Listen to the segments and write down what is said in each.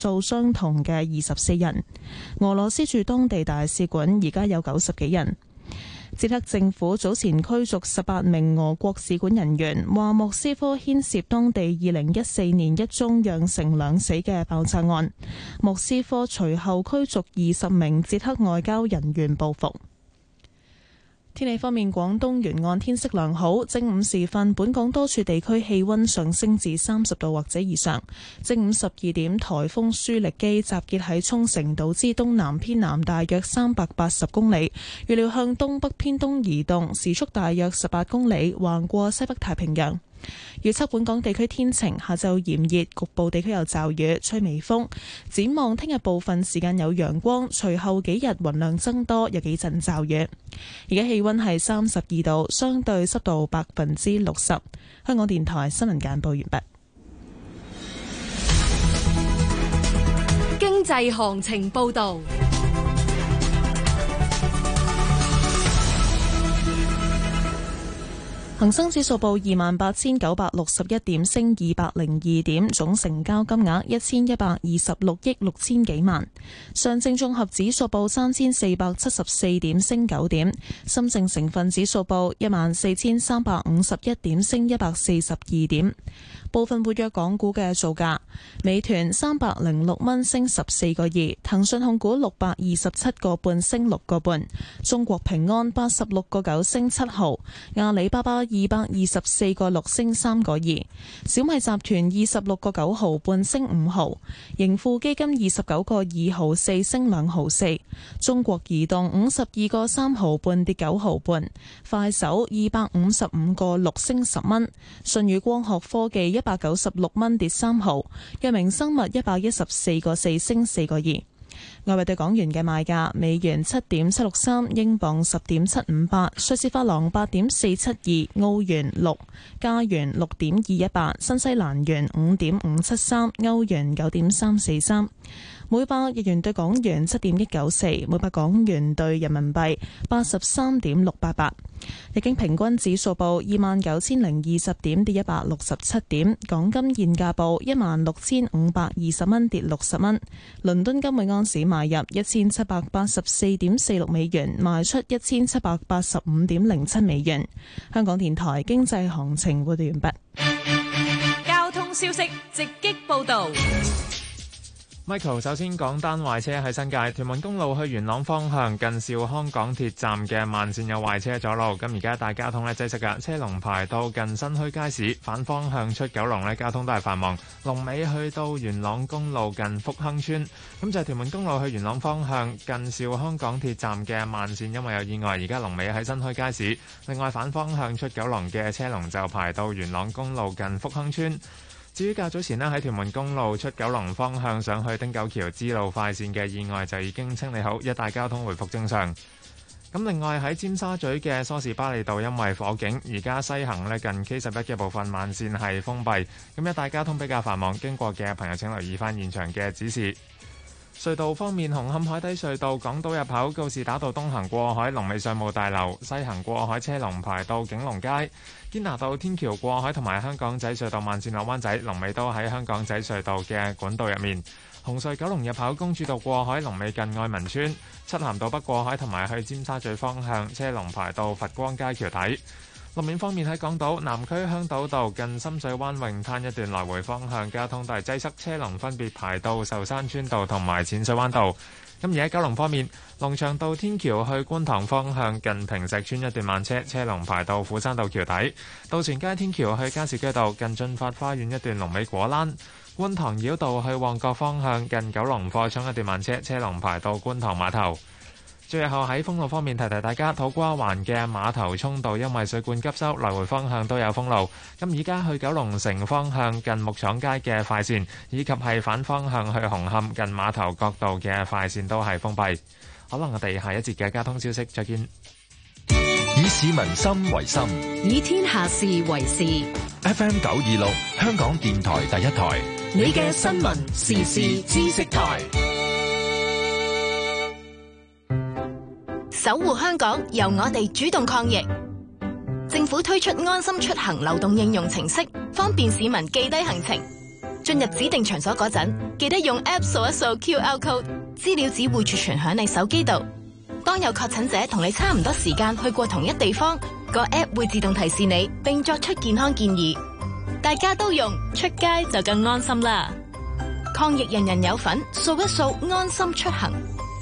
數相同嘅24人。俄羅斯駐當地大使館而家有90幾人。捷克政府早前驅逐18名俄國使館人員，話莫斯科牽涉當地2014年一宗釀成2死嘅爆炸案。莫斯科隨後驅逐20名捷克外交人員報復。天氣方面，廣東沿岸天色良好。正午時分，本港多處地區氣溫上升至30度或者以上。正午12點，颱風舒力基集結喺沖繩島之東南偏南大約380公里，預料向東北偏東移動，時速大約18公里，橫過西北太平洋。預測本港地區天晴，下晝炎熱，局部地區有驟雨，吹微風。展望聽日部分時間有陽光，隨後幾日雲量增多，有幾陣驟雨。而家氣溫係32度，相對濕度60%。香港電台新聞簡報完畢。 經濟行情報道。 恒生指數報28,961點，升202點，總成交金額1126億6千幾萬。上證綜合指數報3474點，升9點。深證成分指數報14,351點，升142點。部分活躍港股嘅造價：美團306蚊升14個2，騰訊控股627個半升6個半，中國平安86個9升7毫，阿里巴巴224個6升3個2，小米集團26個9毫半升5毫，盈富基金29個2毫4升2毫4，中國移動52個3毫半跌9毫半，快手255個6升10蚊，舜宇光學科技196蚊跌3毫，藥明生物114個4升4個2。外幣對港元嘅賣價：美元7.763，英鎊10.758，瑞士法郎8.472，澳元6，加元6.218，新西蘭元5.573，歐元9.343。每百日元對港元7.194，每百港元對人民幣83.688。日經平均指數報29,020點，跌167點。港金現價報16,520蚊，跌60蚊。倫敦金每盎司買入1784.46美元，賣出1785.07美元。香港電台經濟行情報道完畢。 交通消息直擊報道。 Michael 首先講單壞車喺新界屯門公路去元朗方向近兆康港鐵站嘅慢線有壞車阻路，咁而家大交通擠塞㗎，車龍排到近新墟街市，反方向出九龍交通都係繁忙，龍尾去到元朗公路近福亨村。咁就係屯門公路去元朗方向近兆康港鐵站嘅慢線，因為有意外，而家龍尾喺新墟街市。另外反方向出九龍嘅車龍就排到元朗公路近福亨村。至於較早前喺屯門公路出九龍方向上去汀九橋支路快線嘅意外就已經清理好，一帶交通回復正常。咁另外喺尖沙咀嘅梳士巴利道因為火警，而家西行近 K11 嘅部分慢線係封閉，咁一帶交通比較繁忙，經過嘅朋友請留意翻現場嘅指示。隧道方面，紅磡海底隧道港島入口告士打道東行過海，龍尾上務大樓；西行過海車龍排到景隆街。堅拿道天橋過海同埋香港仔隧道慢線落灣仔，龍尾都喺香港仔隧道嘅管道入面。紅隧九龍入口公主道過海，龍尾近愛民村；漆咸道北過海同埋去尖沙咀方向，車龍排到佛光街橋底。路面方面喺港島南區香島道近深水灣泳灘一段來回方向交通都係擠塞，車龍分別排到壽山村道同埋淺水灣道。咁而喺九龍方面，龍翔道天橋去觀塘方向近坪石村一段慢車，車龍排到斧山道橋底；渡船街天橋去加士居道近進發花園一段龍尾果欄；觀塘繞道去旺角方向近九龍貨倉一段慢車，車龍排到觀塘碼頭。最後喺封路方面提提大家，土瓜灣嘅碼頭涌道因為水管急修，來回方向都有封路。咁而家去九龍城方向近木廠街嘅快線，以及係反方向去紅磡近碼頭角道嘅快線都係封閉。可能我哋下一節嘅交通消息再見。 以市民心為心， 以天下事為事。 FM 926香港電台第一台， 你嘅新聞時事知識台。守護香港，由我哋主動抗疫。政府推出安心出行流動應用程式，方便市民記低行程。 進入指定場所嗰陣，記得用 App 掃一掃 QR code， 資料只會儲存響你手機度。當有確診者同你差唔多時間去過同一地方，個 App 會自動提示你，並作出健康建議。大家都用，出街就更安心啦！抗疫人人有份，掃一掃安心出行。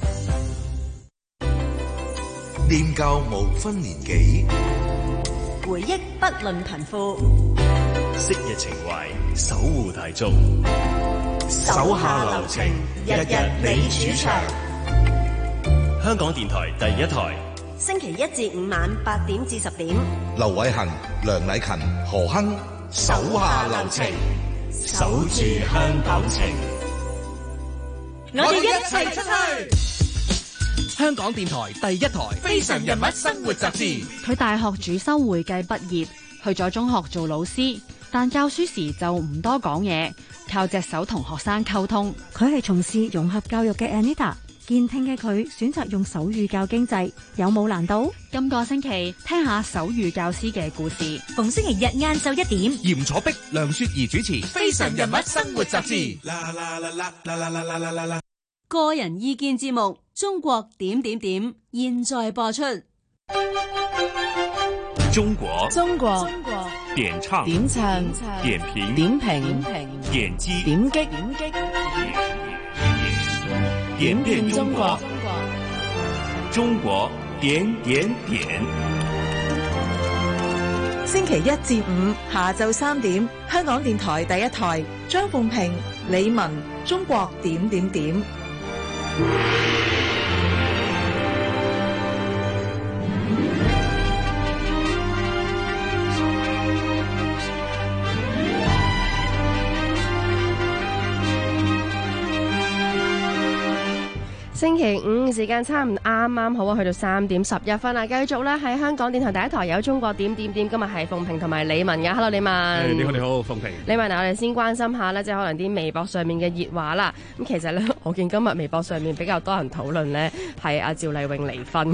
念舊無分年紀， 回憶不論貧富， 昔日情懷守護大眾， 手下留情，日日你主場。 香港電台第一台， 星期一至五晚8點至10點， 劉偉恒、梁禮勤、何亨，手下留情， 守住香港情。 我哋一齊出去。 香港電台第一台《非常人物生活雜誌》。 佢大學主修會計畢業，去咗中學做老師，但教書時就唔多講嘢，靠隻手同學生溝通。 佢係從事融合教育嘅 Anita， 健聽嘅佢選擇用手語教經濟，有冇難度？ 今個星期聽下手語教師嘅故事。 逢星期日晏晝1點， 嚴楚碧、梁雪兒主持《非常人物生活雜誌》。 個人意見節目《中國點點點》現在播出。 中國點唱點評點擊點遍中國點點點。 星期一至五下晝3點，香港電台第一台，張鳳平、李文，中國點點點。 星期五時間差唔啱啱好啊，去到3點11分啦。繼續咧喺香港電台第一台有中國點點點，今日係鳳平同埋李文嘅。Hello， 李文。 你好，你好，鳳平。 李文，我哋先關心下咧，即係可能啲微博上面嘅熱話啦。咁其實咧，我見今日微博上面比較多人討論咧，係阿趙麗穎離婚。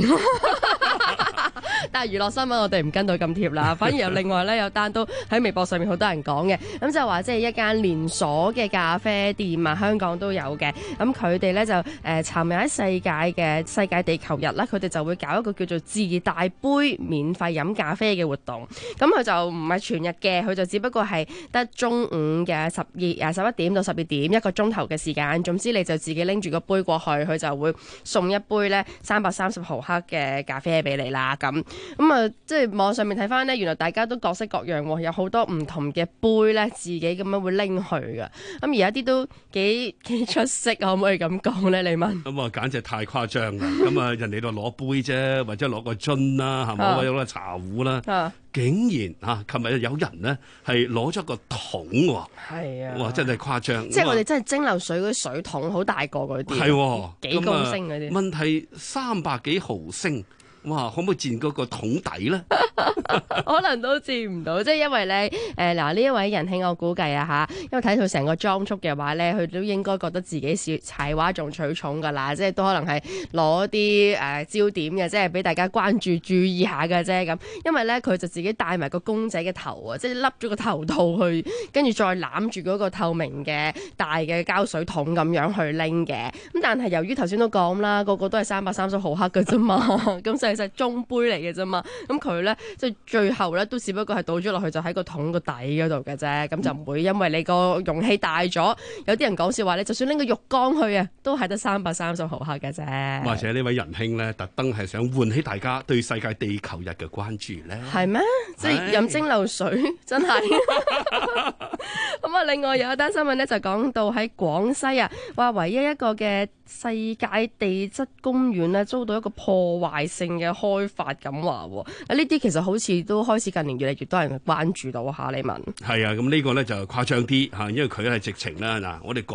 但係娛樂新聞我哋唔跟到咁貼啦，反而有另外咧有單都喺微博上面好多人講嘅，咁就話即係一間連鎖嘅咖啡店啊，香港都有嘅。咁佢哋咧就尋日喺世界地球日啦，佢哋就會搞一個叫做自帶杯免費飲咖啡嘅活動。咁佢就唔係全日嘅，佢就只不過係得中午嘅11點到12點一個鐘頭嘅時間。總之你就自己拎住個杯過去，佢就會送一杯咧330毫克嘅咖啡俾你啦。咁啊，即係網上面睇翻呢，原來大家都各式各樣喎，有好多唔同嘅杯咧，自己咁樣會拎去㗎。咁而家啲都幾出色，可唔可以咁講咧？你問？ 咁啊，簡直太誇張啦！咁啊，人哋度攞杯啫，或者攞個樽啦，係咪？或者攞個茶壺啦。竟然琴日有人呢係攞咗個桶喎，係啊，哇，真係誇張！ 即係我哋真係蒸餾水嗰啲水桶，好大個嗰啲，係幾公升嗰啲。 問題300幾毫升。哇！可唔可以佔嗰個桶底咧？ 可能都佔唔到，即係因為咧嗱呢一位仁兄，我估計啊嚇，因為睇佢成個裝束嘅話咧，佢都應該覺得自己是柴娃仲取寵㗎啦，即係都可能係攞啲焦點嘅，即係俾大家關注注意下嘅啫咁。因為咧佢就自己戴埋個公仔嘅頭啊，即係笠咗個頭套去，跟住再攬住嗰個透明嘅大嘅膠水桶咁樣去拎嘅。咁但係由於頭先都講啦，個個都係330毫克嘅啫嘛，咁所以實中杯嚟嘅啫嘛，咁佢咧即係最後咧都只不過係倒咗落去就喺個桶個底嗰度嘅啫，咁就唔會因為你個容器大咗，有啲人講笑話咧，就算拎個浴缸去啊，都係得330毫克嘅啫。或者呢位仁兄咧，特登係想喚起大家對世界地球日嘅關注咧。 係咩？即係飲蒸餾水真係。咁啊，另外有一單新聞咧，就講到喺廣西啊，話唯一一個嘅世界地質公園咧，遭到一個破壞性嘅開發咁話喎。呢啲其實好似都開始近年越嚟越多人關注到嚇，你問？ 係啊，咁呢個咧就誇張啲嚇，因為佢係直情啦嗱，我哋講係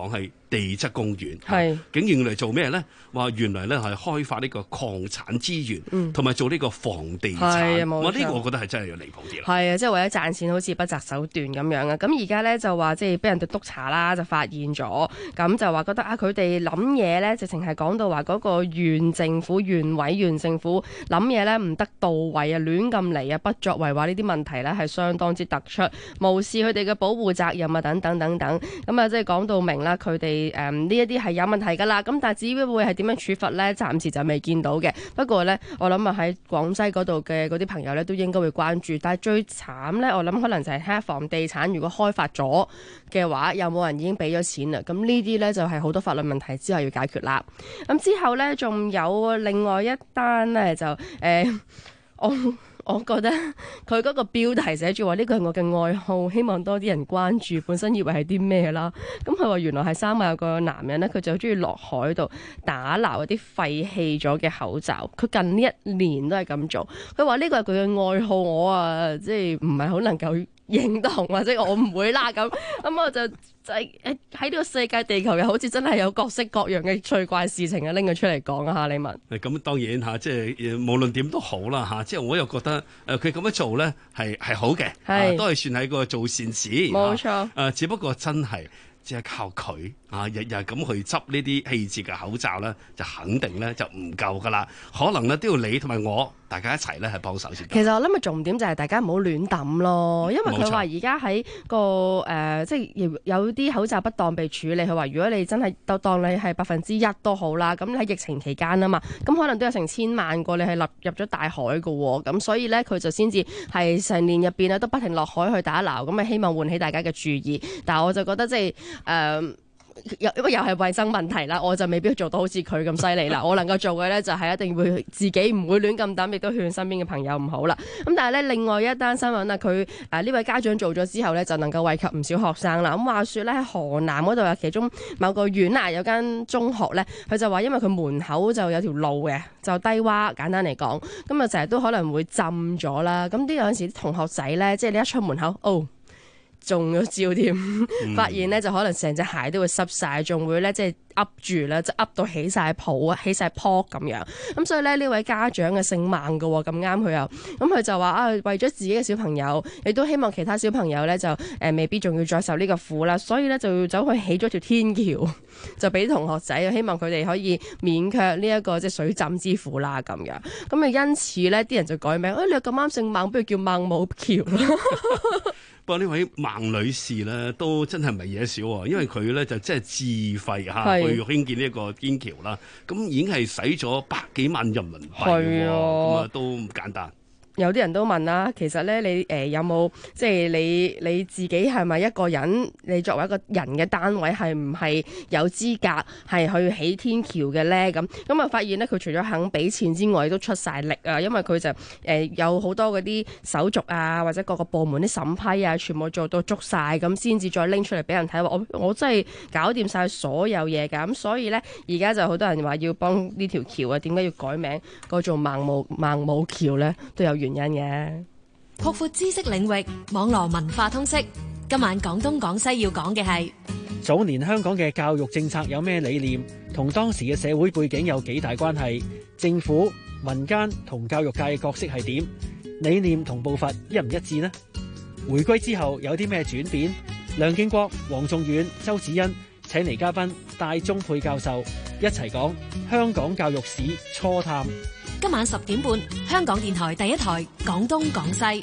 地質公園，竟然嚟做咩咧？話原來咧係開發呢個礦產資源，同埋做呢個房地產。我呢個我覺得係真係要離譜啲啦。 係啊，即係為咗賺錢，好似不擇手段咁樣啊！咁而家咧就話即係俾人哋督查啦，就發現咗，咁就話覺得啊，佢哋諗嘢咧，直情係講到話嗰個縣政府諗嘢咧唔得到位啊，亂咁嚟啊，不作為，話呢啲問題咧係相當之突出，無視佢哋嘅保護責任啊，等等等等。咁啊，即係講到明啦，佢哋呢一啲係有問題㗎啦。咁但係至於會係點樣處罰咧，暫時就未見到嘅。不過咧，我諗啊喺廣西嗰度嘅嗰啲朋友咧都應該會關注。但係最慘咧，我諗可能就係睇下房地產如果開發咗嘅話，有冇人已經俾咗錢啦？咁呢啲咧就係好多法律問題之後要解決啦。咁之後咧仲有另外一單咧就我覺得佢嗰個標題寫住話呢個係我嘅愛好，希望多啲人關注。本身以為係啲咩啦，咁佢話原來係三亞有個男人呢，佢就好中意落海度打撈一啲廢棄咗嘅口罩。佢近呢1年都係咁做。佢話呢個係佢嘅愛好，我啊即係唔係好能夠認同，或者我唔會啦咁我就喺呢個世界地球又好似真係有各式各樣嘅趣怪事情啊，拎佢出嚟講啊，李文。 咁當然嚇，即係無論點都好啦嚇，即係我又覺得佢咁樣做咧係好嘅，都係算係個做善事。 冇錯。 只不過真係只係靠佢日日咁去執呢啲棄置嘅口罩咧，就肯定咧就唔夠噶啦。可能咧都要你同埋我大家一齊咧係幫手先。 其實我諗嘅重點就係大家唔好亂抌咯，因為佢話而家喺個即係有啲口罩不當被處理。佢話如果你真係當你係1%都好啦，咁喺疫情期間啊嘛，咁可能都有成千萬個你係入咗大海㗎喎，咁所以咧佢就先至係成年入邊都不停落海去打撈，咁啊希望喚起大家嘅注意。但係我就覺得即係因為又係衛生問題啦，我就未必做到好似佢咁犀利啦。我能夠做嘅咧就係一定會自己唔會亂咁抌，亦都勸身邊嘅朋友唔好啦。咁但係咧另外一單新聞啊，佢呢位家長做咗之後咧，就能夠惠及唔少學生啦。咁話說咧喺河南嗰度有其中某個縣有間中學咧，佢就話因為佢門口就有條路嘅，就低窪，簡單嚟講，咁啊成日都可能會浸咗啦。咁啲有陣時啲同學仔咧，即係你一出門口中咗招添，發現咧就可能成隻鞋都會濕晒，仲會咧即係噏住啦，即係噏到起晒泡啊，起晒泡咁樣。咁所以咧呢位家長嘅姓孟嘅喎，咁啱佢又，咁佢就話為咗自己嘅小朋友，亦都希望其他小朋友咧就未必仲要再受呢個苦啦，所以咧就要走去起咗條天橋，就俾同學仔，希望佢哋可以免卻呢一個即係水浸之苦啦咁樣。咁啊因此咧啲人就改名，你又咁啱姓孟，不如叫孟母橋啦。 不過呢位孟女士咧都真係唔係嘢少喎，因為佢咧就真係自費去興建呢一個天橋啦，咁已經係使咗100幾萬人民幣喎，咁啊都唔簡單。 有啲人都問啦，其實咧你有冇即係你自己係咪一個人？你作為一個人嘅單位係唔係有資格係去起天橋嘅咧？咁啊發現咧，佢除咗肯俾錢之外，都出晒力啊！因為佢就有好多嗰啲手續啊，或者各個部門啲審批啊，全部做到足晒，咁先至再拎出嚟俾人睇。話我真係搞掂晒所有嘢㗎。咁所以咧，而家就好多人話要幫呢條橋啊，點解要改名改做孟母橋咧？都有原因嘅。 擴闊知識領域，網絡文化通識。今晚廣東廣西要講嘅係早年香港嘅教育政策有咩理念，同當時嘅社會背景有幾大關係？政府、民間同教育界嘅角色係點？理念同步伐一唔一致呢？回歸之後有啲咩轉變？梁敬國、黃仲遠、周子欣請嚟嘉賓戴宗沛教授一齊講香港教育史初探。 今晚10點半，香港電台第一台廣東廣西。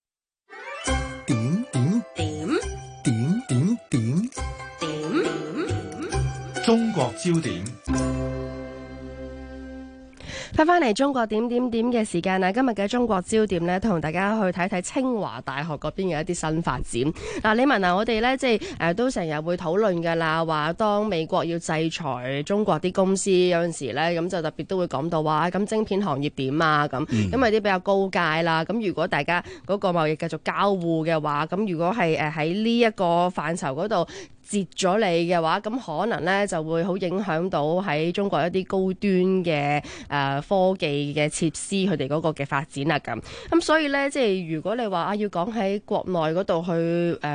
中國焦點。 翻嚟中國點嘅時間啊！今日嘅中國焦點呢，同大家去睇睇清華大學嗰邊嘅一啲新發展。嗱，李文啊，我哋呢，即係都成日會討論㗎啦，話當美國要制裁中國啲公司有陣時呢，咁就特別都會講到話咁晶片行業點啊咁，因為啲比較高階啦。咁如果大家嗰個貿易繼續交互嘅話，咁如果係喺呢一個範疇嗰度截咗你嘅話，咁可能咧就會好影響到喺中國一啲高端嘅科技嘅設施佢哋嗰個嘅發展啊咁。咁所以咧，即係如果你話要講喺國內嗰度去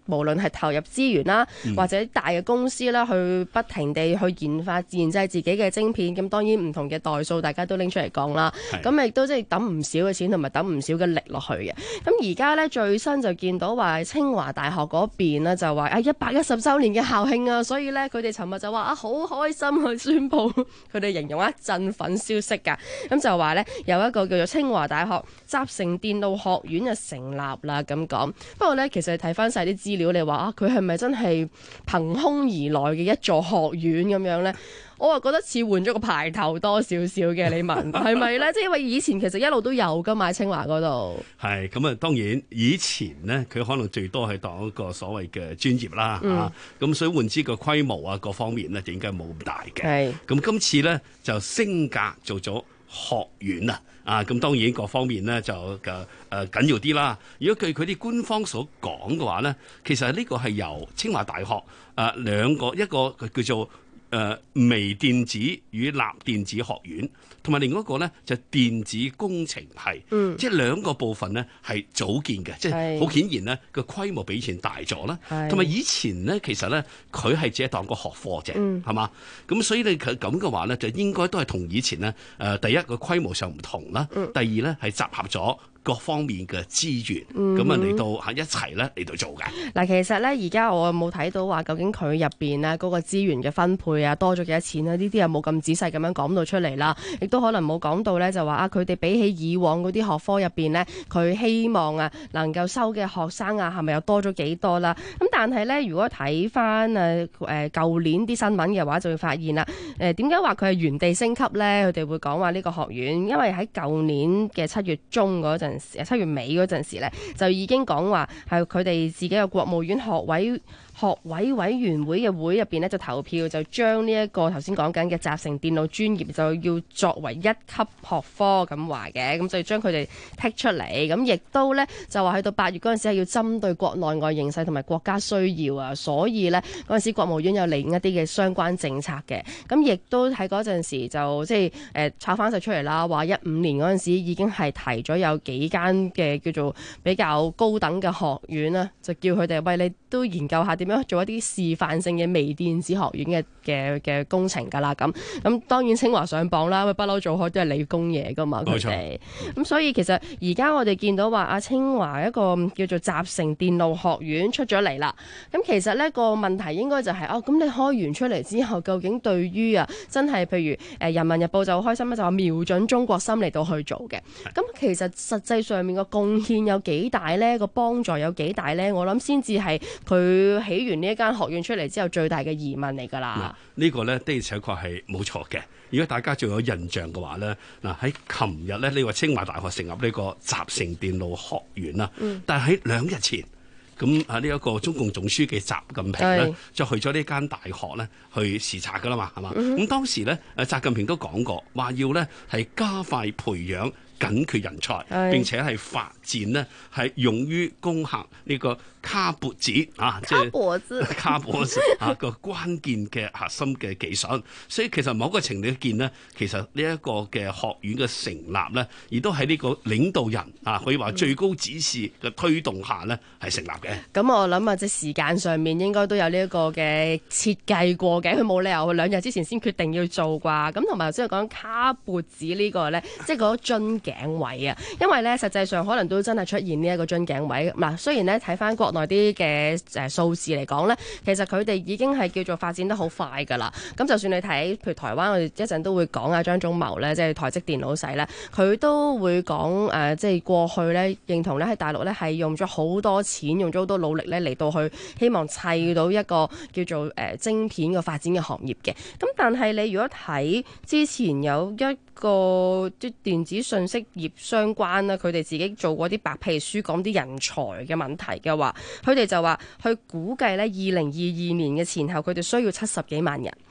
無論係投入資源啦，或者大嘅公司啦，去不停地去研製自己嘅晶片。咁當然唔同嘅代數，大家都拎出嚟講啦。咁亦都即係抌唔少嘅錢同埋抌唔少嘅力落去嘅。咁而家咧最新就見到話清華大學嗰邊咧就話110週年嘅校慶啊，所以咧佢哋尋日就話好開心去宣佈，佢哋形容振奮消息㗎。咁就話咧有一個叫做清華大學集成電路學院就成立啦咁講。不過咧其實睇翻晒啲資料，你話佢係咪真係憑空而來嘅一座學院咁樣咧？我覺得似換咗個牌頭多少少嘅，你問係咪咧？即係因為以前其實一路都有噶嘛，清華嗰度。係咁啊，當然以前咧，佢可能最多係當一個所謂嘅專業啦咁所以換之個規模啊各方面咧，就應該冇咁大嘅。係咁今次咧就升格做咗學院咁當然各方面咧就緊要啲啦。如果據佢啲官方所講嘅話咧，其實呢個係由清華大學兩個，一個叫做微電子與立電子學院，同埋另外一個咧就電子工程系，即係兩個部分咧係組建嘅，即係好顯然咧個規模比以前大咗啦。同埋以前咧其實咧佢係只係當個學科啫，係嘛？咁所以你咁嘅話咧，就應該都係同以前咧第一個規模上唔同啦，第二咧係集合咗各方面嘅資源，咁嚟到一齊咧嚟到做嘅。嗱，其實咧而家我冇睇到話究竟佢入邊咧嗰個資源嘅分配多咗幾多錢呢啲又冇咁仔細咁樣講到出嚟啦，亦都可能冇講到咧就話佢哋比起以往嗰啲學科入邊呢，佢希望能夠收嘅學生係咪又多咗幾多啦？咁但係咧如果睇翻舊年啲新聞嘅話，就會發現啦，點解話佢係原地升級咧？佢哋會講話呢個學院，因為喺舊年嘅7月中嗰陣7月尾嗰陣時咧，就已經講話係佢哋自己嘅國務院學位委員會嘅會入邊咧，就投票就將呢一個頭先講緊嘅集成電路專業就要作為1級學科咁話嘅，咁就將佢哋剔出嚟。咁亦都咧就話去到8月嗰陣時係要針對國內外形勢同埋國家需要啊，所以咧嗰陣時國務院有另一啲嘅相關政策嘅。咁亦都喺嗰陣時就即係炒翻晒出嚟啦，話15年嗰陣時已經係提咗有幾間嘅叫做比較高等嘅學院啦，就叫佢哋喂，你都研究下點樣做一啲示範性嘅微電子學院嘅工程㗎啦。咁當然清華上榜啦，不嬲做開都係理工嘢㗎嘛，佢哋。咁所以其實而家我哋見到話清華一個叫做集成電路學院出咗嚟啦。咁其實呢個問題應該就係咁你開完出嚟之後，究竟對於真係譬如人民日報就好開心咧，就話瞄準中國心嚟到去做嘅。咁其實實際上面個貢獻有幾大呢？個幫助有幾大呢？我諗先至係佢起完呢一間學院出嚟之後最大嘅疑問嚟㗎啦。呢個呢的而且確係冇錯嘅。如果大家仲有印象嘅話呢，喺琴日呢個清華大學成立呢個集成電路學院啦，但係喺2日前。咁呢一個中共總書記習近平咧，就去咗呢間大學咧去視察噶啦嘛，係嘛？咁當時咧，習近平都講過，話要咧係加快培養緊缺人才，並且係發展呢係用於攻克呢個卡脖子即係卡脖子個關鍵嘅核心嘅技術。所以其實某個程度見呢，其實呢一個嘅學院嘅成立呢，亦都喺呢個領導人可以話最高指示嘅推動下呢係成立嘅。咁我諗即係時間上面應該都有呢一個嘅設計過嘅，佢冇理由2日之前先決定要做啩。咁同埋頭先講卡脖子呢個呢，即係嗰個樽頸位啊，因為呢實際上可能都真係出現呢一個樽頸位。嗱，雖然呢睇翻國內啲嘅數字嚟講呢，其實佢哋已經係叫做發展得好快㗎啦。咁就算你睇譬如台灣，我哋一陣都會講張忠謀呢，即係台積電老細呢，佢都會講即係過去呢認同呢喺大陸呢係用咗好多錢，用咗好多努力呢嚟到去希望砌到一個叫做晶片嘅發展嘅行業嘅。咁但係你如果睇之前有一個啲電子信息業相關啦，佢哋自己做過啲白皮書講啲人才嘅問題嘅話，佢哋就話去估計咧，2022年嘅前後佢哋需要70幾萬人，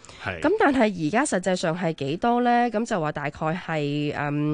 咁但係而家實際上係幾多呢？咁就話大概係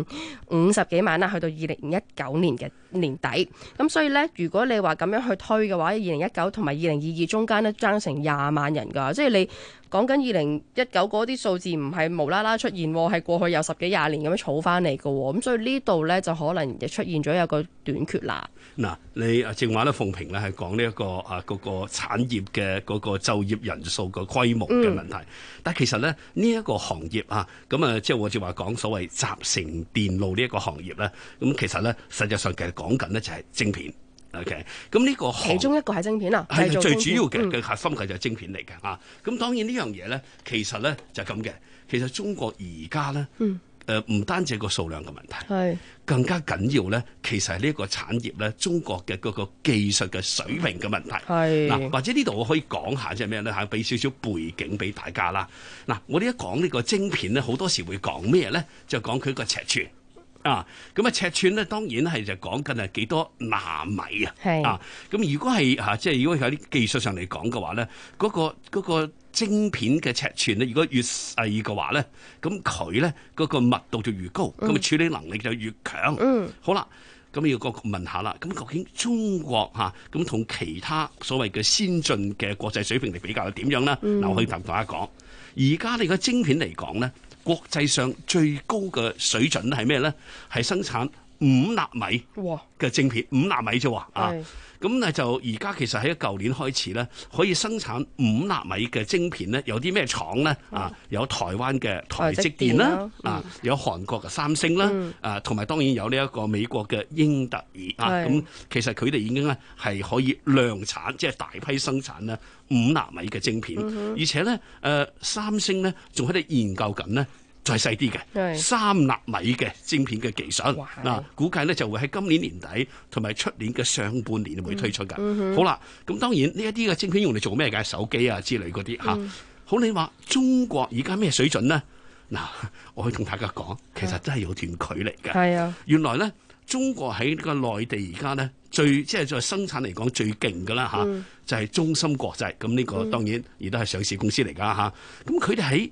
50幾萬啦，去到2019年嘅年底。咁所以呢，如果你話咁樣去推嘅話，2019同埋2022中間呢，爭成20萬人㗎，即係你講緊2019嗰啲數字唔係無啦啦出現，係過去有10幾20年咁樣儲翻嚟嘅。咁所以呢度呢，就可能就出現咗有個短缺啦。 嗱，你正話咧，鳳萍咧係講呢一個嗰個產業嘅嗰個就業人數個規模嘅問題，但係其實咧呢一個行業咁即係我哋話講所謂集成電路呢一個行業咧，咁其實咧實際上其實講緊咧就係晶片。OK， 咁呢個其中一個係晶片啊， 係最主要嘅核心嘅就係晶片嚟嘅嚇。咁當然呢樣嘢咧，其實咧就係咁嘅。其實中國而家咧，唔單止個數量嘅問題，係更加緊要咧。其實係呢一個產業咧，中國嘅嗰個技術嘅水平嘅問題。係嗱，或者呢度我可以講下即係咩咧嚇，俾少少背景俾大家啦。嗱，我哋一講呢個晶片咧，好多時會講咩咧？就講佢個尺寸。咁尺寸咧當然係就講緊係幾多納米啊！咁如果係即係如果喺啲技術上嚟講嘅話咧，嗰個晶片嘅尺寸咧，如果越細嘅話咧，咁佢咧嗰個密度就越高，咁處理能力就越強。好啦，咁要問下啦，咁究竟中國咁同其他所謂嘅先進嘅國際水平嚟比較係點樣咧？嗱，我可以同大家講，而家你個晶片嚟講咧。國際上最高嘅水準係咩咧？係生產5納米嘅晶片，5納米啫喎。咁咧就而家其實喺舊年開始咧，可以生產5納米嘅晶片咧，有啲咩廠咧？有台灣嘅台積電啦，有韓國嘅三星啦，同埋當然有呢一個美國嘅英特爾咁其實佢哋已經咧係可以量產，即係大批生產咧5納米嘅晶片，而且咧三星咧仲喺度研究緊咧。再細啲嘅3納米嘅晶片嘅技術，估計咧就會喺今年年底同埋出年嘅上半年會推出㗎。好啦，咁當然呢一啲嘅晶片用嚟做咩嘅？手機啊之類嗰啲嚇。好，你話中國而家咩水準呢？嗱，我可以同大家講，其實真係有段距離嘅。係啊，原來咧中國喺個內地而家咧即係在生產嚟講最勁㗎啦就係中芯國際。咁呢個當然亦都係上市公司嚟㗎嚇。咁佢哋喺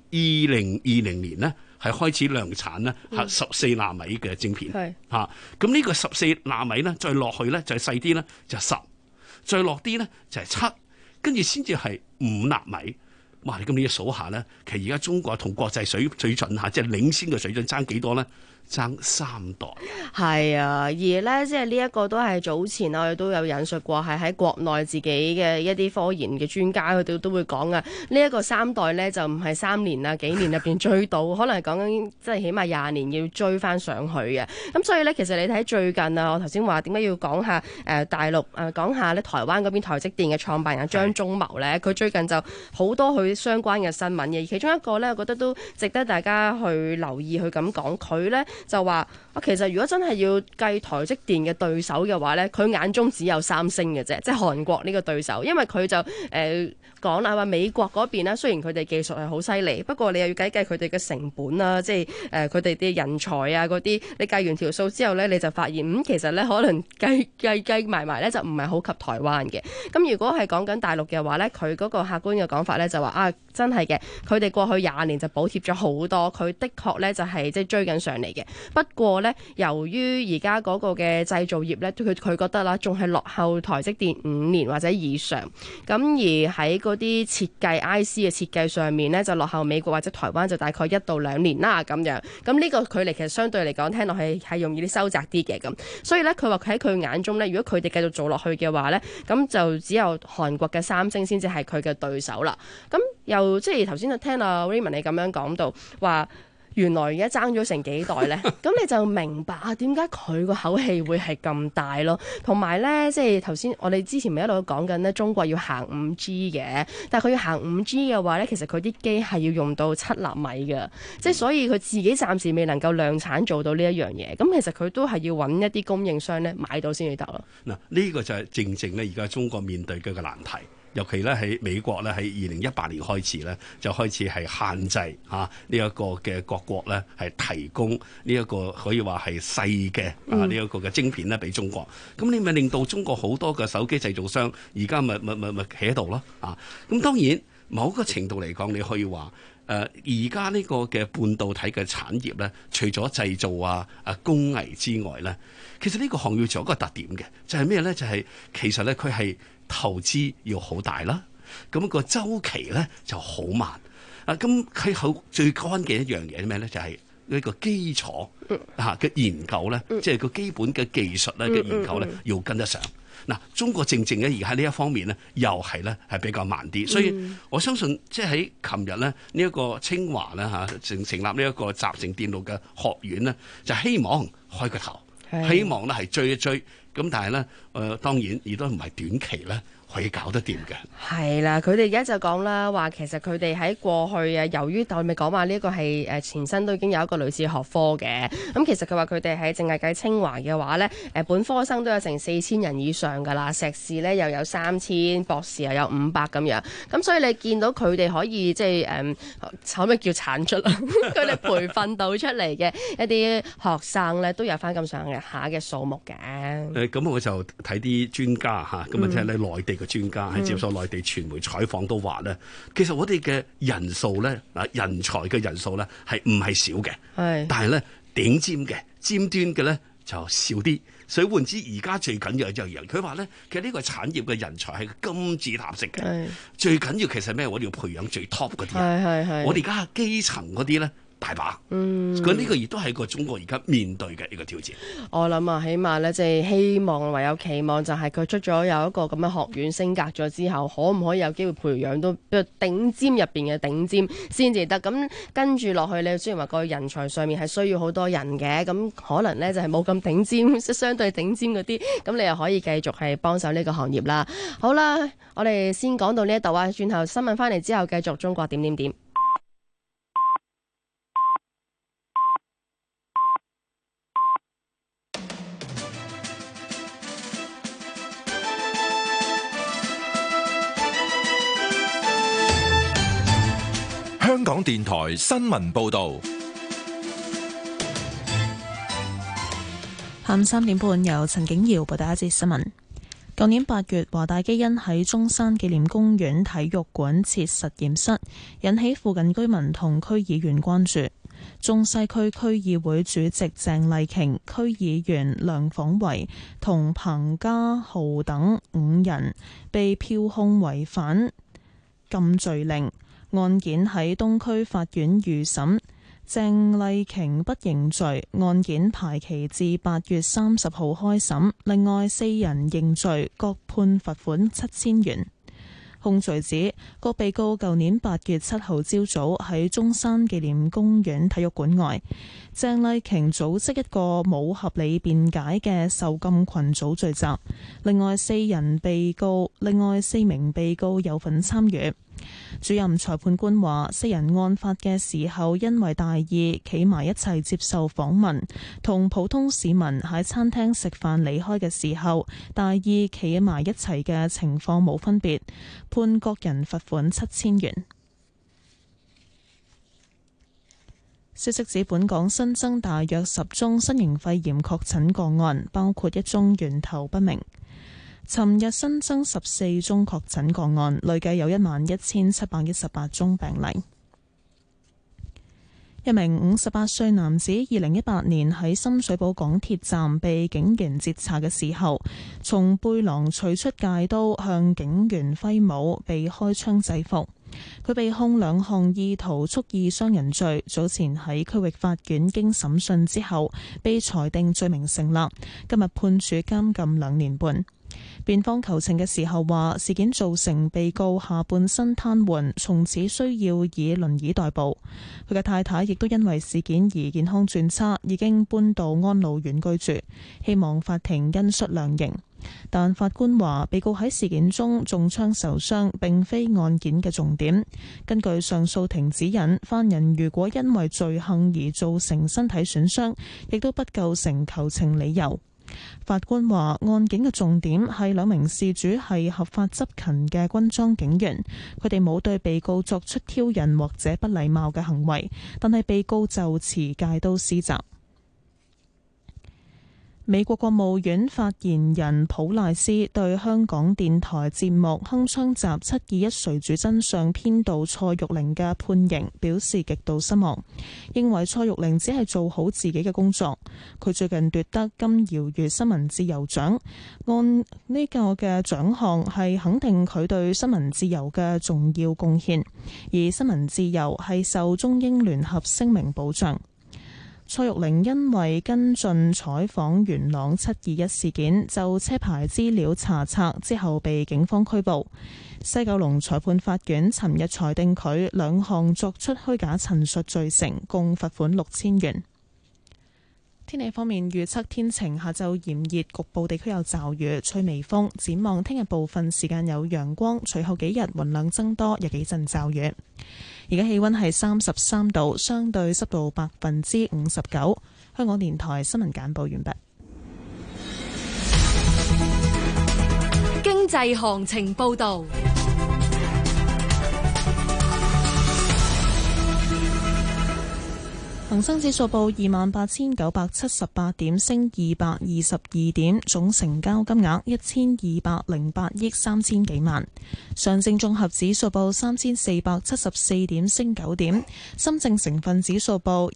2020年咧。係開始量產咧，係14納米嘅晶片嚇。咁呢個14納米咧，再落去咧就係細啲咧，就10，再落啲咧就係7，跟住先至係5納米。哇！你咁你一數下咧，其實而家中國同國際水準嚇，即係領先嘅水準爭幾多咧？爭3代。 係啊，而咧即係呢一個都係早前我哋都有引述過，係喺國內自己嘅一啲科研嘅專家佢哋都會講啊。呢一個3代咧就唔係3年啊幾年入邊追到，可能係講緊即係起碼20年要追翻上去嘅。咁所以咧，其實你睇最近啊，我頭先話點解要講下大陸講下咧台灣嗰邊台積電嘅創辦人張忠謀咧，佢最近就好多佢相關嘅新聞嘅，而其中一個咧，我覺得都值得大家去留意去咁講，佢咧。就話其實如果真係要計台積電嘅對手嘅話咧，佢眼中只有三星嘅啫，即係韓國呢個對手，因為佢就講啦話美國嗰邊咧，雖然佢哋技術係好犀利，不過你又要計佢哋嘅成本啊，即係佢哋啲人才啊嗰啲，你計完條數之後咧，你就發現其實咧可能計埋咧就唔係好及台灣嘅。咁如果係講緊大陸嘅話咧，佢嗰個客觀嘅講法咧就話真係嘅，佢哋過去20年就補貼咗好多，佢的確咧就係即係追緊上嚟嘅。不過咧，由於而家嗰個嘅製造業咧，佢覺得啦，仲係落後台積電5年或者以上。咁而喺嗰啲設計 IC 嘅設計上面咧，就落後美國或者台灣就大概1到2年啦咁樣。咁呢個距離其實相對嚟講聽落係容易啲收窄啲嘅咁。所以咧，佢話喺佢眼中咧，如果佢哋繼續做落去嘅話咧，咁就只有韓國嘅三星先至係佢嘅對手啦。咁又即係頭先就聽阿 Raymond 你咁樣講到話。原來而家爭咗成幾代呢，咁你就明白點解佢個口氣會係咁大咯。同埋呢，即係頭先我哋之前咪一路講緊呢，中國要行5G 嘅，但係佢要行5G 嘅話呢，其實佢啲機係要用到7納米嘅，即係所以佢自己暫時未能夠量產做到呢一樣嘢。咁其實佢都係要揾一啲供應商呢買到先至得咯。嗱， 呢個就係正正呢而家中國面對嘅個難題。尤其咧喺美國咧喺2018年開始咧就開始係限制呢一個嘅各國咧係提供呢一個可以話係細嘅呢一個嘅晶片咧俾中國，咁你咪令到中國好多嘅手機製造商而家咪企喺度咯咁當然某個程度嚟講，你可以話而家呢個嘅半導體嘅產業咧，除咗製造工藝之外咧，其實呢個行業仲有一個特點嘅，就係咩咧？就係其實咧佢係投資要好大啦，咁個周期咧就好慢。咁佢好最關鍵一樣嘢咩咧？就係呢個基礎嘅研究咧，即係個基本嘅技術咧嘅研究咧，要跟得上。嗱，中國正正咧而喺呢一方面咧，又係咧係比較慢啲，所以我相信即係喺琴日咧呢一個清華咧成立呢一個集成電路嘅學院咧，就希望開個頭，希望咧係追一追，咁但係咧當然亦都唔係短期咧可以搞得掂嘅。 係啦，佢哋而家就講啦，話其實佢哋喺過去由於我咪講話呢個係前身都已經有一個類似學科嘅，咁其實佢話佢哋喺淨係計清華嘅話咧，本科生都有成4000人以上㗎啦，碩士咧又有3000，博士又有500咁樣，咁所以你見到佢哋可以即係可唔可以叫產出啦？佢哋培訓到出嚟嘅一啲學生咧，都有翻咁上下嘅數目嘅。 咁我就睇啲專家嚇，咁啊即係咧內地嘅專家喺接受內地傳媒採訪都話咧，其實我哋嘅人數咧人才嘅人數咧係唔係少嘅，但係咧頂尖嘅尖端嘅咧就少啲。所以換之而家最緊要就係佢話咧，其實呢個產業嘅人才係金字塔式嘅，最緊要其實咩？我哋要培養最 top 嗰啲人，我哋而家基層嗰啲咧。大把，咁呢個亦都係個中國而家面對嘅呢個挑戰。 我諗起碼咧，即係希望唯有期望就係佢出咗有一個咁嘅學院升格咗之後，可唔可以有機會培養到頂尖入邊嘅頂尖先至得？咁跟住落去咧，雖然話個人才上面係需要好多人嘅，咁可能咧就係冇咁頂尖，相對頂尖嗰啲，咁你又可以繼續係幫手呢個行業啦。好啦，我哋先講到呢一度啊，轉頭新聞翻嚟之後繼續中國點點點。 香港電台新聞報道， 下午3點半由陳景瑤報道一節新聞。舊年8月，華大基因喺中山紀念公園體育館設實驗室，引起附近居民同區議員關注。中西區區議會主席鄭麗瓊、區議員梁晃維同彭家浩等5人被票控違反禁聚令。案件喺東區法院預審，鄭麗瓊不認罪，案件排期至8月30號開審。另外4人認罪，各判罰款7000元。控罪指各被告舊年8月7號朝早喺中山紀念公園體育館外，鄭麗瓊組織一個冇合理辯解嘅受禁群組聚集。另外4名被告有份參與。主任裁判官話，4人案發嘅時候因為大意企埋一齊接受訪問，同普通市民喺餐廳食飯離開嘅時候大意企埋一齊嘅情況冇分別，判各人罰款7000元。消息指本港新增大約10宗新型肺炎確診個案，包括1宗源頭不明。尋日新增14宗確診個案，累計有11718宗病例。一名58歲男子2018年喺深水埗港鐵站被警員截查嘅時候，從背囊取出戒刀向警員揮舞，被開槍制服。佢被控2項意圖蓄意傷人罪，早前喺區域法院經審訊之後被裁定罪名成立，今日判處監禁2年半。辯方求情嘅時候話，事件造成被告下半身癱瘓，從此需要以輪椅代步。佢嘅太太亦都因為事件而健康轉差，已經搬到安老院居住，希望法庭恩恤量刑。但法官話，被告喺事件中中槍受傷，並非案件嘅重點。根據上訴庭指引，犯人如果因為罪行而造成身體損傷，亦都不構成求情理由。法官話，案件嘅重點係2名事主係合法執勤嘅軍裝警員，佢哋冇對被告作出挑釁或者不禮貌嘅行為，但係被告就持戒刀施襲。 美國國務院發言人普賴斯對香港電台節目《鏗鏘集721誰主真相》編導蔡玉玲嘅判刑表示極度失望，認為蔡玉玲只係做好自己嘅工作。佢最近奪得金堯悅新聞自由獎，按呢個嘅獎項係肯定佢對新聞自由嘅重要貢獻，而新聞自由係受中英聯合聲明保障。蔡玉玲因為跟進採訪元朗721事件，就車牌資料查冊之後被警方拘捕。西九龍裁判法院尋日裁定佢兩項作出虛假陳述罪成，共罰款6000元。天氣方面預測天晴，下晝炎熱，局部地區有驟雨，吹微風。展望聽日部分時間有陽光，隨後幾日雲量增多，有幾陣驟雨。而家氣溫係33度，相對濕度59%。香港電台新聞簡報完畢。 經濟行情報道。 恒生指數報28,978點，升222點，總成交金額1208億3000幾萬。上證綜合指數報3474點，升9點。深證成分指數報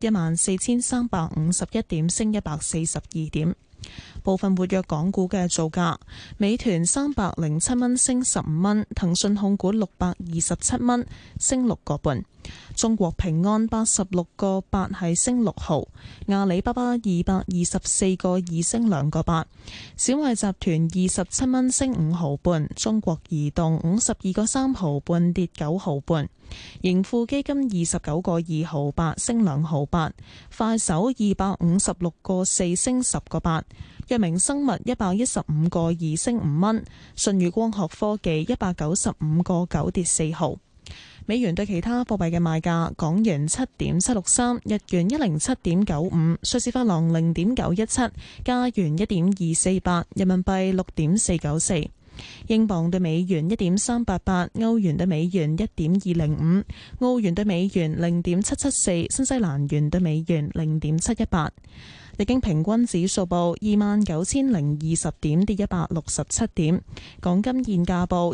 14351點，升142點。部分活躍港股嘅造價：美團307蚊升15蚊，騰訊控股627蚊升6個半，中國平安86個8係升6毫，阿里巴巴224個2升2個8，小米集團27蚊升5毫半，中國移動52個3毫半跌9毫半，盈富基金29個2毫8升2毫8，快手256個4升10個8，藥明生物115個2升5蚊，舜宇光學科技195個9跌4毫。美元對其他貨幣嘅賣價：港元7.763，日元107.95，瑞士法郎0.917，加元1.248，人民幣6.494。英鎊對美元1.388，歐元對美元1.205，澳元對美元0.774，新西蘭元對美元0.718。日經平均指數報29,020點，跌167點。港金現價報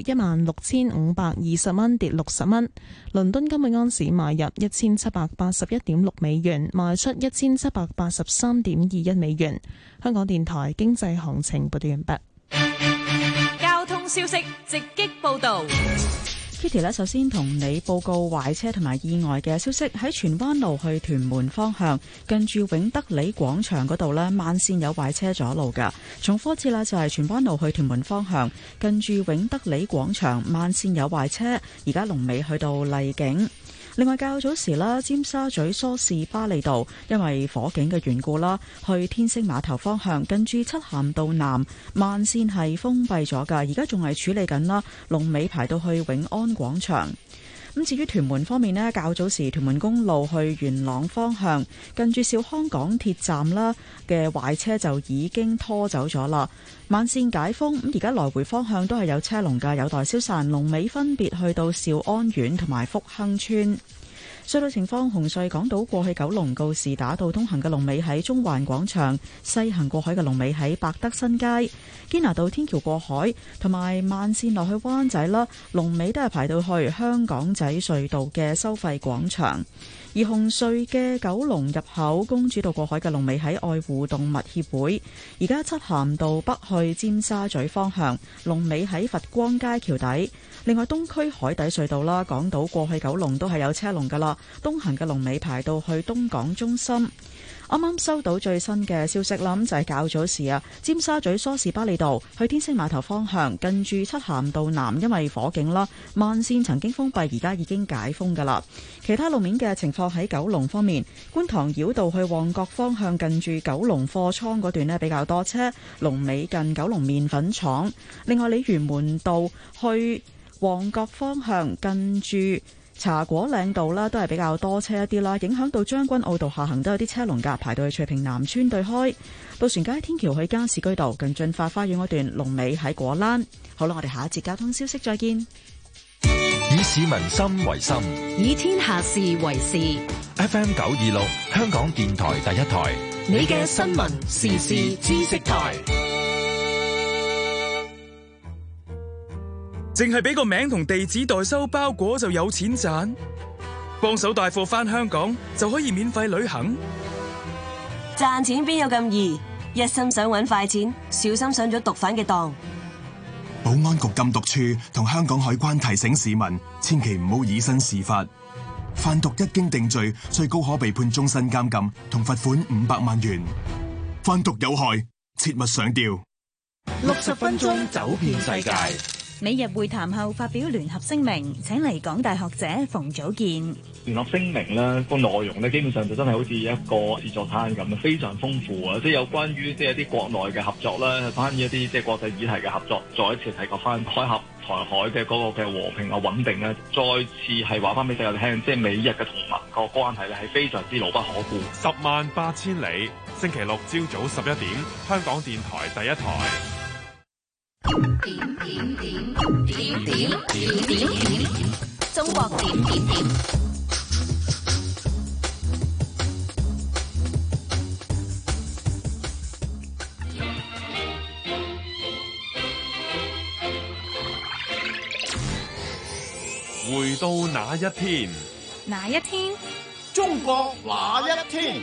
16,520蚊，跌60蚊。倫敦金每盎司買入1781.6美元，賣出1783.21美元。香港電台經濟行情報道完畢。 交通消息直擊報道。 Kitty 呢，首先同你報告壞車同埋意外嘅消息。喺荃灣路去屯門方向，近住永德里廣場嗰度呢，慢線有壞車阻路㗎。重複一次啦，就係荃灣路去屯門方向，近住永德里廣場慢線有壞車，而家龍尾去到麗景。另外較早時啦，尖沙咀梳士巴利道因為火警嘅緣故啦，去天星碼頭方向近住漆咸道南慢線係封閉咗㗎，而家仲係處理緊啦，龍尾排到去永安廣場。咁至於屯門方面呢，較早時屯門公路去元朗方向近住兆康港鐵站啦嘅壞車就已經拖走咗啦，慢線解封。咁而家來回方向都係有車龍㗎，有待消散。龍尾分別去到兆安苑同埋福亨村。隧道情況：紅隧港島過去九龍告士打道東行嘅龍尾喺中環廣場，西行過海嘅龍尾喺百德新街。堅拿道天橋過海同埋慢線落去灣仔啦，龍尾都係排到去香港仔隧道嘅收費廣場。而紅隧嘅九龍入口公主道過海嘅龍尾喺愛護動物協會。而家漆咸道北去尖沙咀方向龍尾喺佛光街橋底。另外東區海底隧道啦，港島過去九龍都係有車龍噶啦，東行嘅龍尾排到去東港中心。啱啱收到最新嘅消息啦，咁就係較早時啊，尖沙咀梳士巴利道去天星碼頭方向近住漆咸道南，因為火警啦，慢線曾經封閉，而家已經解封噶啦。其他路面嘅情況喺九龍方面，觀塘繞道去旺角方向近住九龍貨倉嗰段呢比較多車，龍尾近九龍麵粉廠。另外，鯉魚門道去旺角方向近住茶果嶺道啦，都係比較多車一啲啦，影響到將軍澳道下行都有啲車龍㗎，排到去翠屏南村對開。渡船街天橋去加士居道近駿發花園嗰段龍尾喺果欄。好啦，我哋下一節交通消息再見。 以市民心為心， 以天下事為事。 FM 926香港電台第一台， 你嘅新聞時事知識台。 淨係俾個名同地址代收包裹就有錢賺？幫手帶貨返香港就可以免費旅行？ 賺錢邊有咁易？一心想搵快錢，小心上咗毒販嘅當。 保安局禁毒處同香港海關提醒市民，千祈唔好以身試法。販毒一經定罪，最高可被判終身監禁同罰款500萬元。販毒有害，切勿上釣。 60分鐘走遍世界。 美日會談後發表聯合聲明，請嚟港大學者馮祖健。 聯合聲明咧個內容咧，基本上就真係好似一個自助餐咁，非常豐富啊！即係有關於即係一啲國內嘅合作啦，關於一啲即係國際議題嘅合作，再一次提及翻開合台海嘅嗰個嘅和平啊穩定咧，再次係話翻俾大家聽，即係美日嘅同盟個關係咧係非常之牢不可固。 108000里，星期六朝早11點，香港電台第一台。 中國點。 回到那一天， 哪一天？ 中國那一天？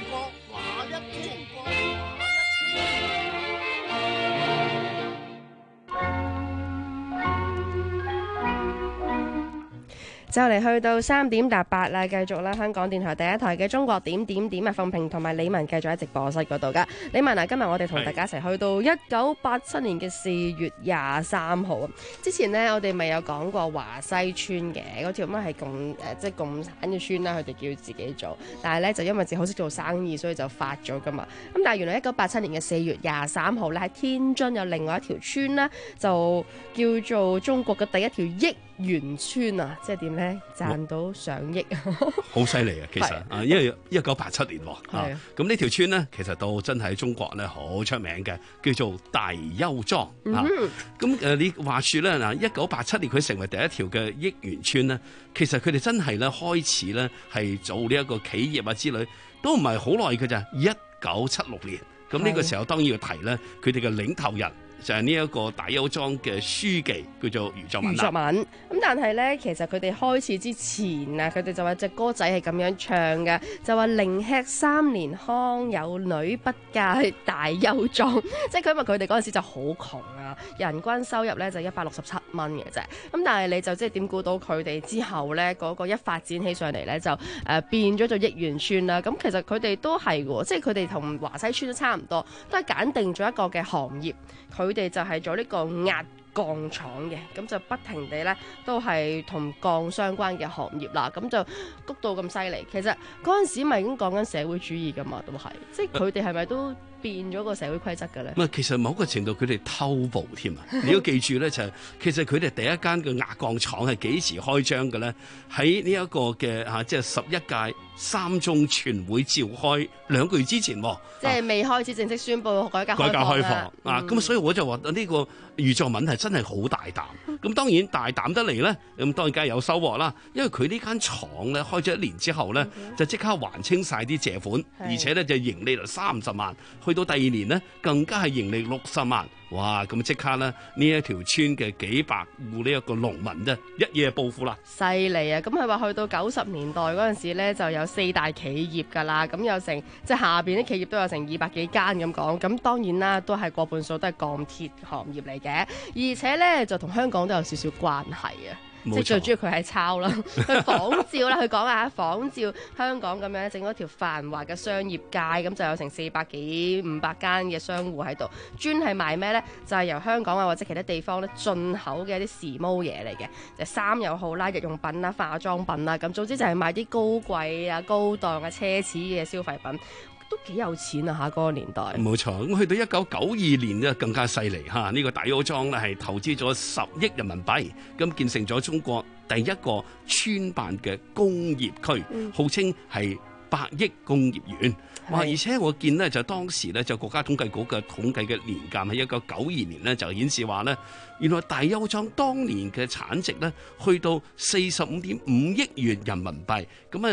就嚟去到3點搭8啦，繼續啦，香港電台第一台嘅中國點啊，鳳萍同埋李文繼續喺直播室嗰度噶。李文啊，今日我哋同大家一齊去到1987年嘅4月23號啊。之前呢，我哋咪有講過華西村嘅嗰條乜係即係共產嘅村啦，佢哋叫自己做，但係咧就因為自己好識做生意，所以就發咗噶嘛。咁但係原來1987年嘅4月23號咧，喺天津有另外一條村啦，就叫做中國嘅第一條億元村啊，即係點咧？賺到上億， 好犀利啊！其實啊，因為1987年喎，咁呢條村呢，其實都真係喺中國咧好出名嘅，叫做大邱莊啊。咁你話説咧嗱，1987年佢成為第一條嘅億元村咧，其實佢哋真係咧開始咧係做呢一個企業啊之類，都唔係好耐嘅咋。1976年，咁呢個時候當然要提咧，佢哋嘅領頭人。就係呢一個大邱莊嘅書記叫做余作敏。 咁但係咧，其實佢哋開始之前啊，佢哋就話隻歌仔係咁樣唱嘅，就話寧吃3年糠，有女不嫁大邱莊。即係因為佢哋嗰陣時就好窮啊，人均收入咧就167蚊嘅啫。咁但係你就即係點估到佢哋之後咧嗰個一發展起上嚟咧就變咗做億元村啦。咁其實佢哋都係喎，即係佢哋同華西村都差唔多，都係揀定咗一個嘅行業。佢哋就係做呢個壓鋼廠嘅，咁就不停地咧都係同鋼相關嘅行業啦，咁就谷到咁犀利。其實嗰陣時咪已經講緊社會主義噶嘛，都係，即係佢哋係咪都變咗個社會規則嘅咧？ 其實某個程度佢哋偷步添啊！你要記住咧，就係其實佢哋第一間嘅壓鋼廠係幾時開張嘅咧？喺呢一個嘅即係11屆3中全會召開2個月之前， 即係未開始正式宣布改革開放啊！咁所以我就話呢個余作敏係真係好大膽。咁當然大膽得嚟咧，咁當然梗係有收穫啦。因為佢呢間廠咧開咗1年之後咧，就即刻還清晒啲借款，而且咧就盈利嚟30萬。去到第2年呢，更加係盈利60萬。哇！咁即刻咧，呢一條村嘅幾百戶呢一個農民啫，一夜暴富啦！ 犀利啊！咁佢話去到90年代嗰陣時咧，就有4大企業㗎啦。咁有成即係下邊啲企業都有成200幾間咁講。咁當然啦，都係過半數都係鋼鐵行業嚟嘅，而且咧就同香港都有少少關係啊。即係最主要佢係抄啦，佢仿照啦，佢講下仿照香港咁樣整咗條繁華嘅商業街，咁就有成400幾500間嘅商戶喺度，專係賣咩呢？就係由香港啊或者其他地方咧進口嘅一啲時髦嘢嚟嘅，就衫又好啦、日用品啦、化妝品啦，咁總之就係賣啲高貴啊、高檔啊、奢侈嘅消費品。都幾有錢啊！嗰個年代冇錯，咁去到1992年咧更加犀利嚇，呢個大邱莊咧係投資咗10億人民幣，咁建成咗中國第一個村辦嘅工業區，號稱係100億工業園。哇！而且我見呢，就當時咧就國家統計局嘅統計嘅年鑑喺1992年呢，就顯示話咧，原來大邱莊當年嘅產值咧去到45.5億元人民幣，咁啊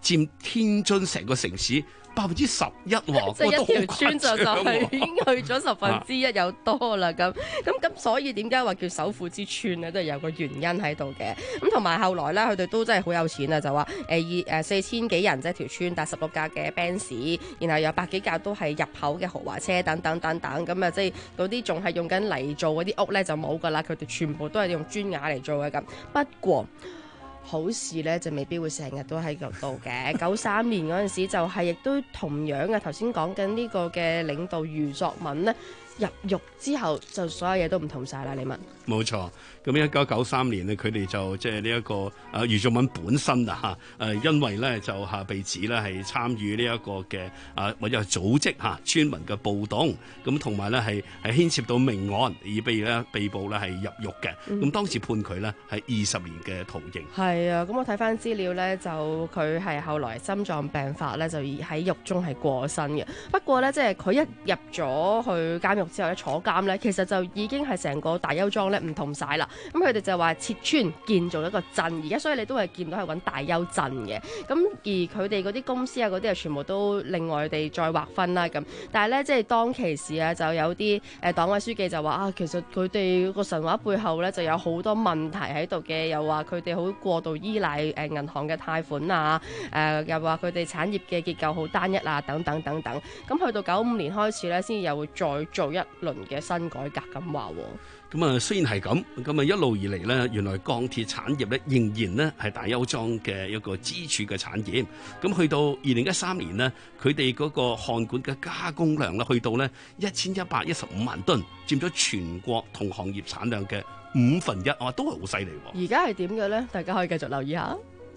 佔天津成個城市11%， 即係一條村就係已經去咗1/10有多啦。咁所以點解話叫首富之村咧，都係有個原因喺度嘅。咁同埋後來咧，佢哋都真係好有錢啊，就話4000幾人即係條村，但16架嘅 Benz，然後有100幾架都係入口嘅豪華車等等等等。咁啊，即係嗰啲仲係用緊泥做嗰啲屋咧就冇噶啦，佢哋全部都係用磚瓦嚟做嘅咁。不過好事咧就未必會成日都喺度嘅。93年嗰陣時就係亦都同樣嘅，頭先講緊呢個嘅領導余作敏呢，入獄之後就所有嘢都唔同晒啦。你問？ 冇錯，咁1993年呢，佢哋就即係呢一個余作敏本身啊嚇因為咧就被指咧係參與呢一個嘅或者係組織村民嘅暴動，咁同埋咧係牽涉到命案而被捕咧係入獄嘅。咁當時判佢咧係20年嘅徒刑。係啊，咁我睇翻資料咧，就佢係後來心臟病發咧，就喺獄中係過身嘅。不過咧，即係佢一入咗去監獄之後咧，坐監咧，其實就已經係成個大邱莊咧唔同晒啦。咁佢哋就話設村建造一個鎮，而家所以你都係見到係揾大邱鎮嘅。咁而佢哋嗰啲公司啊嗰啲啊，全部都另外地再劃分啦咁。但係咧，即係當其時啊，就有啲黨委書記就話啊，其實佢哋個神話背後咧就有好多問題喺度嘅，又話佢哋好過度依賴銀行嘅貸款啊，又話佢哋產業嘅結構好單一啊，等等等等。咁去到95年開始咧，先至又會再做一輪嘅新改革咁話。 咁啊，雖然係咁一路以嚟咧，原來鋼鐵產業咧仍然咧係大邱莊嘅一個支柱嘅產業。咁去到2013年呢，佢哋嗰個焊管嘅加工量咧去到咧1115萬噸，佔咗全國同行業產量嘅1/5，都係好犀利。 而家係點嘅咧？大家可以繼續留意下。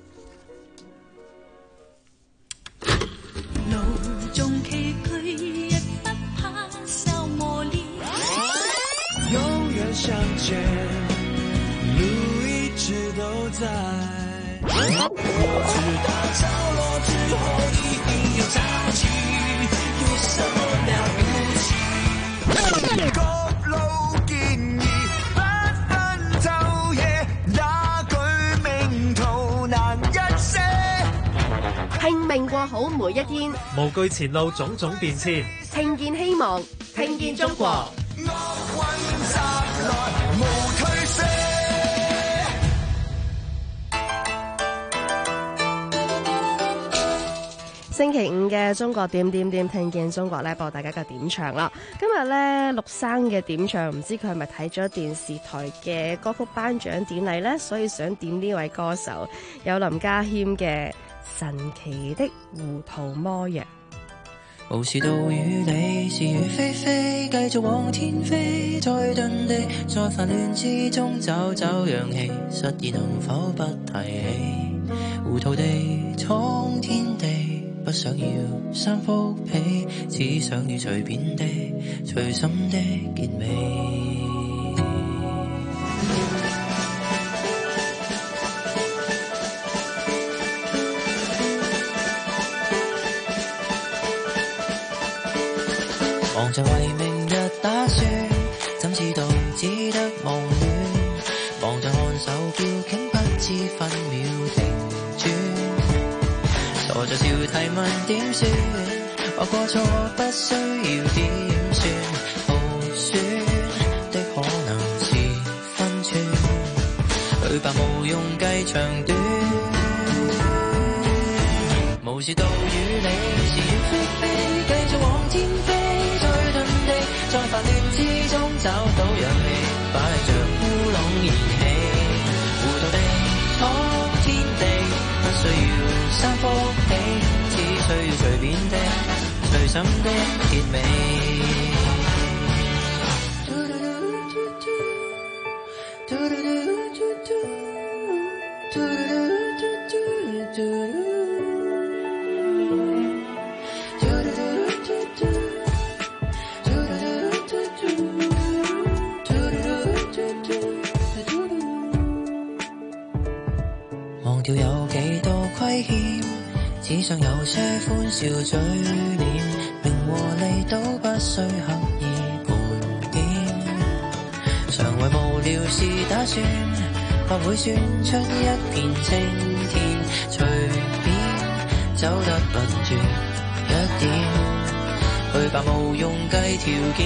向前，路一直都在。我知道潮落之後一定有潮起，有什麼了不起？各路建議不分晝夜，那句名圖難一些。 拼命過好每一天， 無懼前路種種變遷， 聽見希望，聽見中國。星期五嘅中國點點點，聽見中國咧，播大家嘅點唱啦。今日咧陸生嘅點唱，唔知佢係咪睇咗電視台嘅歌曲頒獎典禮呢？所以想點呢位歌手，有林家謙嘅《神奇的糊塗魔藥》。 無視到與你是與非非，繼續往天飛，再遁地，在煩亂之中找找氧氣，失意能否不提起？糊塗地闖天地，不想要三幅被，只想要隨便地隨心的結尾。忙着為明日打算，怎知道只得忙亂？忙着看手錶，竟不知分秒停轉。傻着笑提問點算？話過錯不需要點算，耗損的可能是分寸，對白無用計長短。無視到與你是與非非，繼續往天飛，在煩亂之中找到氧氣，擺着烏龍燃起，糊塗地闖天地，不需要三幅被，只需要隨便的隨心的結尾。忘掉有幾多虧欠，只想有些歡笑嘴臉，名和利都不需刻意盤點，常為無聊事打算，或會算出一片青天，隨便走得笨拙一點，去吧無用計條件，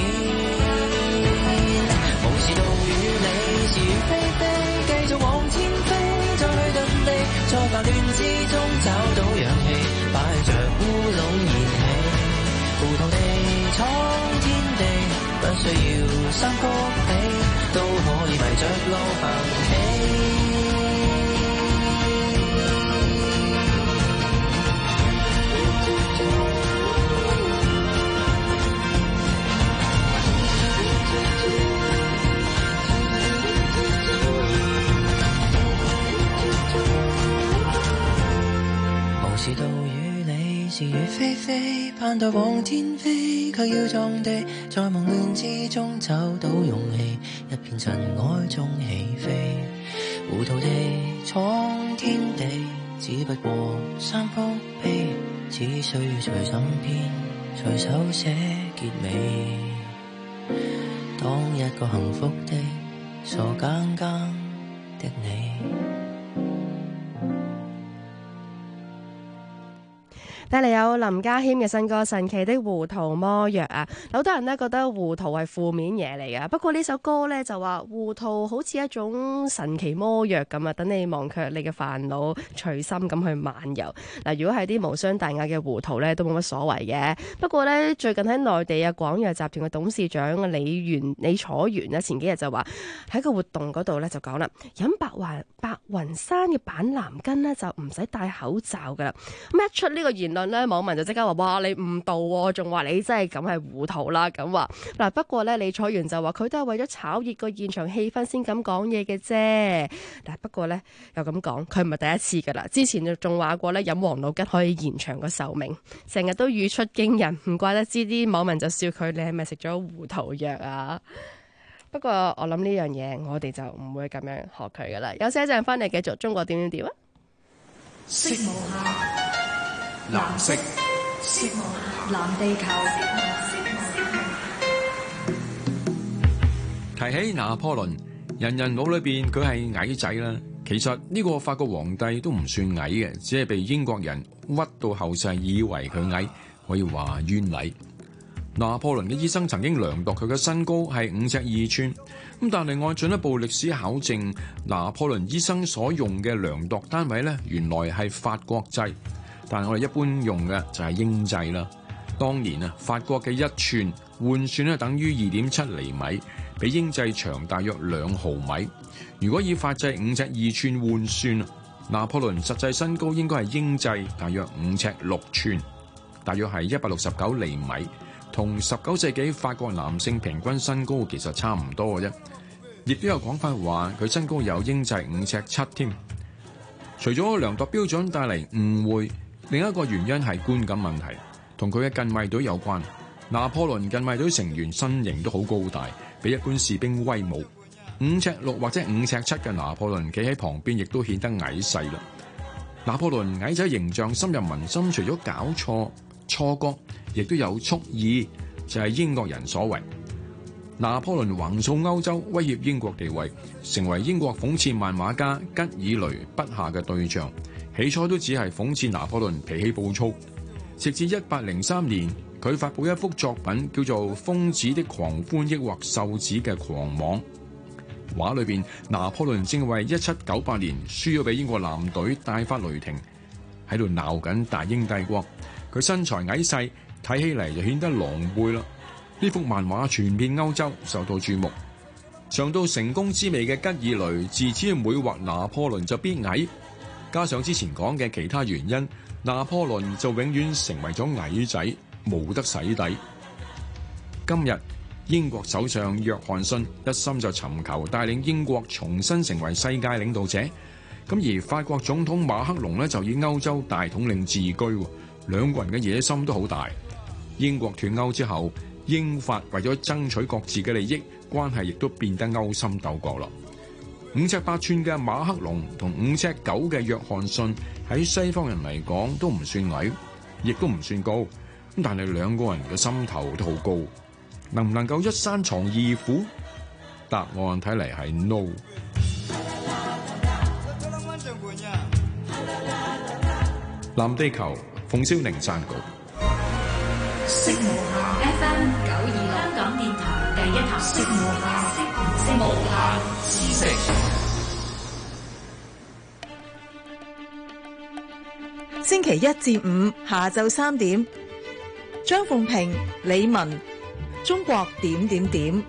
無視道與理，是與非非，繼續往前飛，再去遁地，在煩亂之中找到氧氣，擺着烏龍燃起，糊塗地闖天地，不需要三幅被，都可以迷着路行起。是道與理，是與非非，盼待往天飛，卻要撞地，在夢亂之中找到勇氣，一片塵埃中起飛，糊塗地闖天地，只不過三幅被，只需要隨心編，隨手寫結尾，當一個幸福的傻更更的你。 帶嚟有林家謙嘅新歌《神奇的糊塗魔藥》啊，好多人呢覺得糊塗係負面嘢嚟㗎，不過呢首歌呢就話糊塗好似一種神奇魔藥咁啊，等你忘卻你嘅煩惱，隨心咁去漫遊。嗱，如果係啲無傷大雅嘅糊塗呢，都冇乜所謂嘅。不過呢，最近喺內地啊，廣藥集團嘅董事長李楚元呢，前幾日就話喺個活動嗰度呢就講啦，飲白雲山嘅板藍根呢，就唔使戴口罩噶啦。咁一出呢個言論咧，網民就即刻話：哇！你誤導喎，仲話你真係咁係糊塗啦咁話。嗱，不過咧，李楚元就話佢都係為咗炒熱個現場氣氛先咁講嘢嘅啫。但不過咧又咁講，佢唔係第一次噶啦。之前仲話過咧，飲王老吉可以延長個壽命，成日都語出驚人，唔怪得知啲網民就笑佢：你係咪食咗糊塗藥啊？不過我諗呢樣嘢，我哋就唔會咁樣學佢噶啦。休息一陣翻嚟繼續中國點點點啊！ 色無限，藍色，色無限，藍地球。 提起拿破崙，人人腦裏邊佢係矮仔啦。其實呢個法國皇帝都唔算矮嘅，只係被英國人屈到後世以為佢矮，可以話冤禮。拿破崙嘅醫生曾經量度佢嘅身高係5尺2寸，咁但係按進一步歷史考證，拿破崙醫生所用嘅量度單位咧，原來係法國制，但係我哋一般用嘅就係英制啦。當年啊，法國嘅1寸換算咧等於2.7厘米，比英制長大約2毫米。如果以法制5尺2寸換算，拿破崙實際身高應該係英制大約5尺6寸，大約係169厘米。同19世紀法國男性平均身高其實差唔多嘅啫，亦都有講法話佢身高有英制5尺7添。除咗量度標準帶嚟誤會，另一個原因係觀感問題，同佢嘅近衛隊有關。拿破崙近衛隊成員身形都好高大，比一般士兵威武。5尺6或者5尺7嘅拿破崙企喺旁邊，亦都顯得矮細啦。拿破崙矮仔形象深入民心，除咗搞錯錯覺，亦都有蓄意，就係英國人所為。拿破崙橫掃歐洲，威脅英國地位，成為英國諷刺漫畫家吉爾雷筆下嘅對象。起初都只係諷刺拿破崙脾氣暴躁，直至1803年，佢發布一幅作品叫做《瘋子的狂歡》抑或瘦子嘅狂妄。畫裏邊，拿破崙正為1798年輸咗俾英國艦隊大發雷霆，喺度鬧緊大英帝國。佢身材矮細，睇起嚟就顯得狼狽啦。呢幅漫畫傳遍歐洲，受到注目。嘗到成功滋味嘅吉爾雷自此每畫拿破崙就必矮，加上之前講嘅其他原因，拿破崙就永遠成為咗矮仔，冇得洗底。今日英國首相約翰遜一心就尋求帶領英國重新成為世界領導者，咁而法國總統馬克龍呢，就以歐洲大統領自居。兩個人嘅野心都好大。英國脫歐之後，英法為咗爭取各自嘅利益，關係亦都變得勾心鬥角啦。5尺8寸嘅馬克龍同5尺9嘅約翰遜喺西方人嚟講都唔算矮，亦都唔算高。咁但係兩個人嘅心頭都好高，能唔能夠一山藏二虎？答案睇嚟係 no。藍地球馮少寧撰稿。 色無限 FM 926香港電台第一台，色無限知識。 星期一至五下晝3點，張鳳平、李文，中國點點點。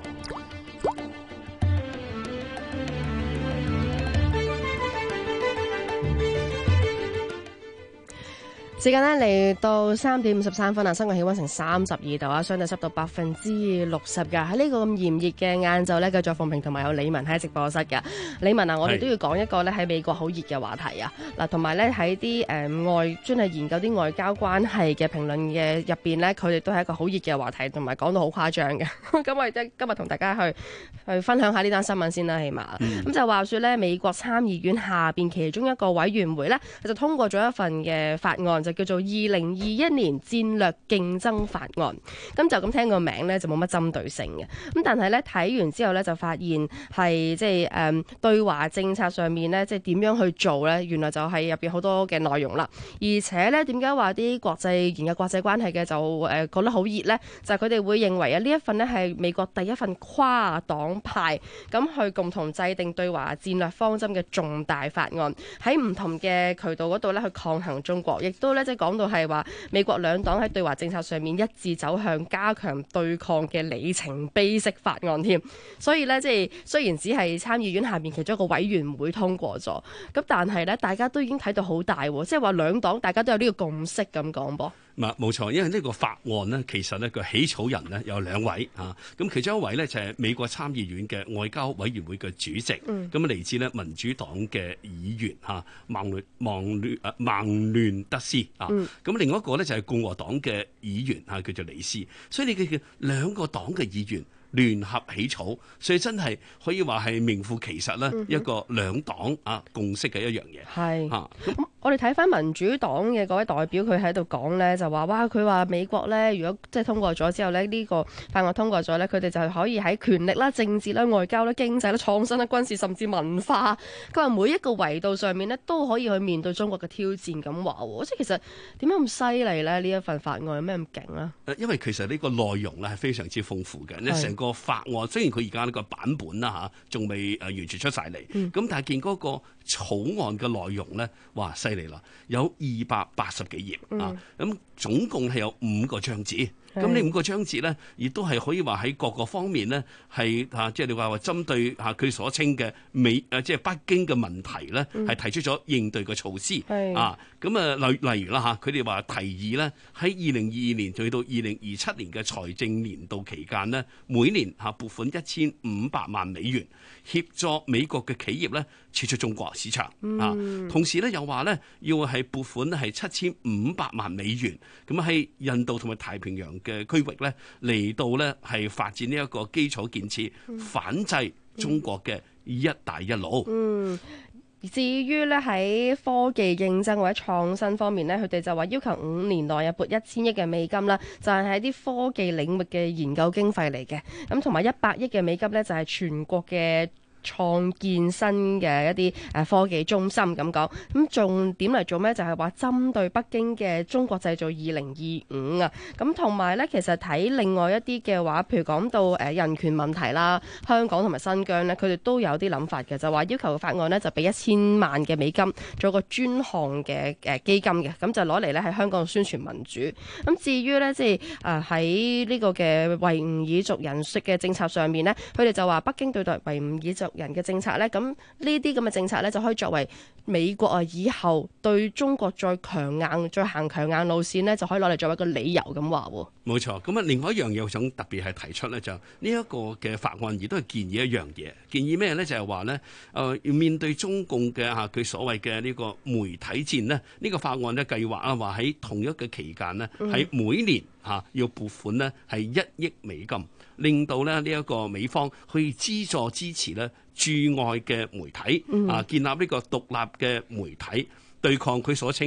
時間呢嚟到3點53分啊，室外氣溫成32度啊，相對濕度60%噶。喺呢個咁炎熱嘅晏晝呢，繼續鳳平同埋有李文喺直播室噶。李文啊，我哋都要講一個呢喺美國好熱嘅話題啊。嗱，同埋呢喺啲專係研究啲外交關係嘅評論嘅入邊呢，佢哋都係一個好熱嘅話題，同埋講到好誇張嘅。咁我哋今日同大家去分享下呢單新聞先啦，起碼咁就話說呢，美國參議院下邊其中一個委員會呢，就通過咗一份嘅法案，就叫做2021年戰略競爭法案。咁就咁聽個名呢，就冇乜針對性嘅。咁但係呢，睇完之後呢，就發現係即係對華政策上面呢，即係點樣去做呢？原來就係入邊好多嘅內容啦。而且呢，點解話啲研究國際關係嘅就覺得好熱呢？就係佢哋會認為啊，呢一份呢係美國第一份跨黨派咁去共同制定對華戰略方針嘅重大法案，喺唔同嘅渠道嗰度呢，去抗衡中國，亦都即係講到係話美國兩黨喺對華政策上面一致走向加強對抗嘅里程碑式法案添。所以呢，即係雖然只係參議院下面其中一個委員會通過咗，咁但係呢，大家都已經睇到好大，即係話兩黨大家都有呢個共識咁講噃。 冇錯，因為呢個法案呢，其實呢個起草人呢有2位啊，咁其中一位呢，就係美國參議院嘅外交委員會嘅主席，咁嚟自呢民主黨嘅議員孟聯德斯啊，咁另外一個呢，就係共和黨嘅議員叫做李斯，所以你嘅2個黨嘅議員聯合起草，所以真係可以話係名副其實呢一個兩黨共識嘅一樣嘢。 係咁我哋睇翻民主黨嘅嗰位代表，佢喺度講呢，就話哇，佢話美國呢，如果即係通過咗之後呢，呢個法案通過咗呢，佢哋就係可以喺權力啦、政治啦、外交啦、經濟啦、創新啦、軍事甚至文化，佢話每一個維度上面呢，都可以去面對中國嘅挑戰咁話喎。即係其實點解咁犀利呢？呢一份法案有咩咁勁呢？ 因為其實呢個內容呢係非常之豐富嘅，成個法案雖然佢而家呢個版本啦仲未完全出晒嚟，咁但係見嗰個草案嘅內容呢，哇犀利啦，有280幾頁啊，咁總共係有5個章節。咁呢5個章節呢，亦都係可以話喺各個方面呢，係即係你話針對佢所稱嘅即係北京嘅問題呢，係提出咗應對嘅措施啊。咁例如啦佢哋話提議呢，喺2022年去到2027年嘅財政年度期間呢，每年撥款1500萬美元協助美國嘅企業呢撤出中國市場啊。同時呢，又話呢，要係撥款係7500萬美元，咁喺印度同埋太平洋嘅區域咧，嚟到咧係發展呢一個基礎建設，反制中國嘅一帶一路。 至於咧喺科技競爭或者創新方面咧，佢哋就話要求5年內撥1000億嘅美金啦，就係喺啲科技領域嘅研究經費嚟嘅。咁同埋100億嘅美金咧，就係全國嘅創建新嘅一啲科技中心咁講，咁重點嚟做咩？就係話針對北京嘅中國製造2025啊，咁同埋咧，其實睇另外一啲嘅話，譬如講到人權問題啦，香港同埋新疆咧，佢哋都有啲諗法嘅，就話要求法案呢，就俾1000萬嘅美金做個專項嘅基金嘅，咁就攞嚟咧喺香港宣傳民主。咁至於咧，即係喺呢個嘅維吾爾族人嘅政策上面呢，佢哋就話北京對待維吾爾族人嘅政策呢，咁呢啲咁嘅政策呢，就可以作為美國以後對中國再行強硬路線呢，就可以攞嚟作為一個理由咁話喎。 冇錯，咁另外一樣嘢我想特別係提出呢，就呢一個嘅法案亦都係建議一樣嘢，建議咩呢？就係話呢，要面對中共嘅佢所謂嘅呢個媒體戰呢，呢個法案呢計劃話喺同一個期間呢，喺每年要撥款呢係1億美金，令到呢一個美方去資助支持呢駐外嘅媒體建立呢個獨立嘅媒體，對抗佢所稱嘅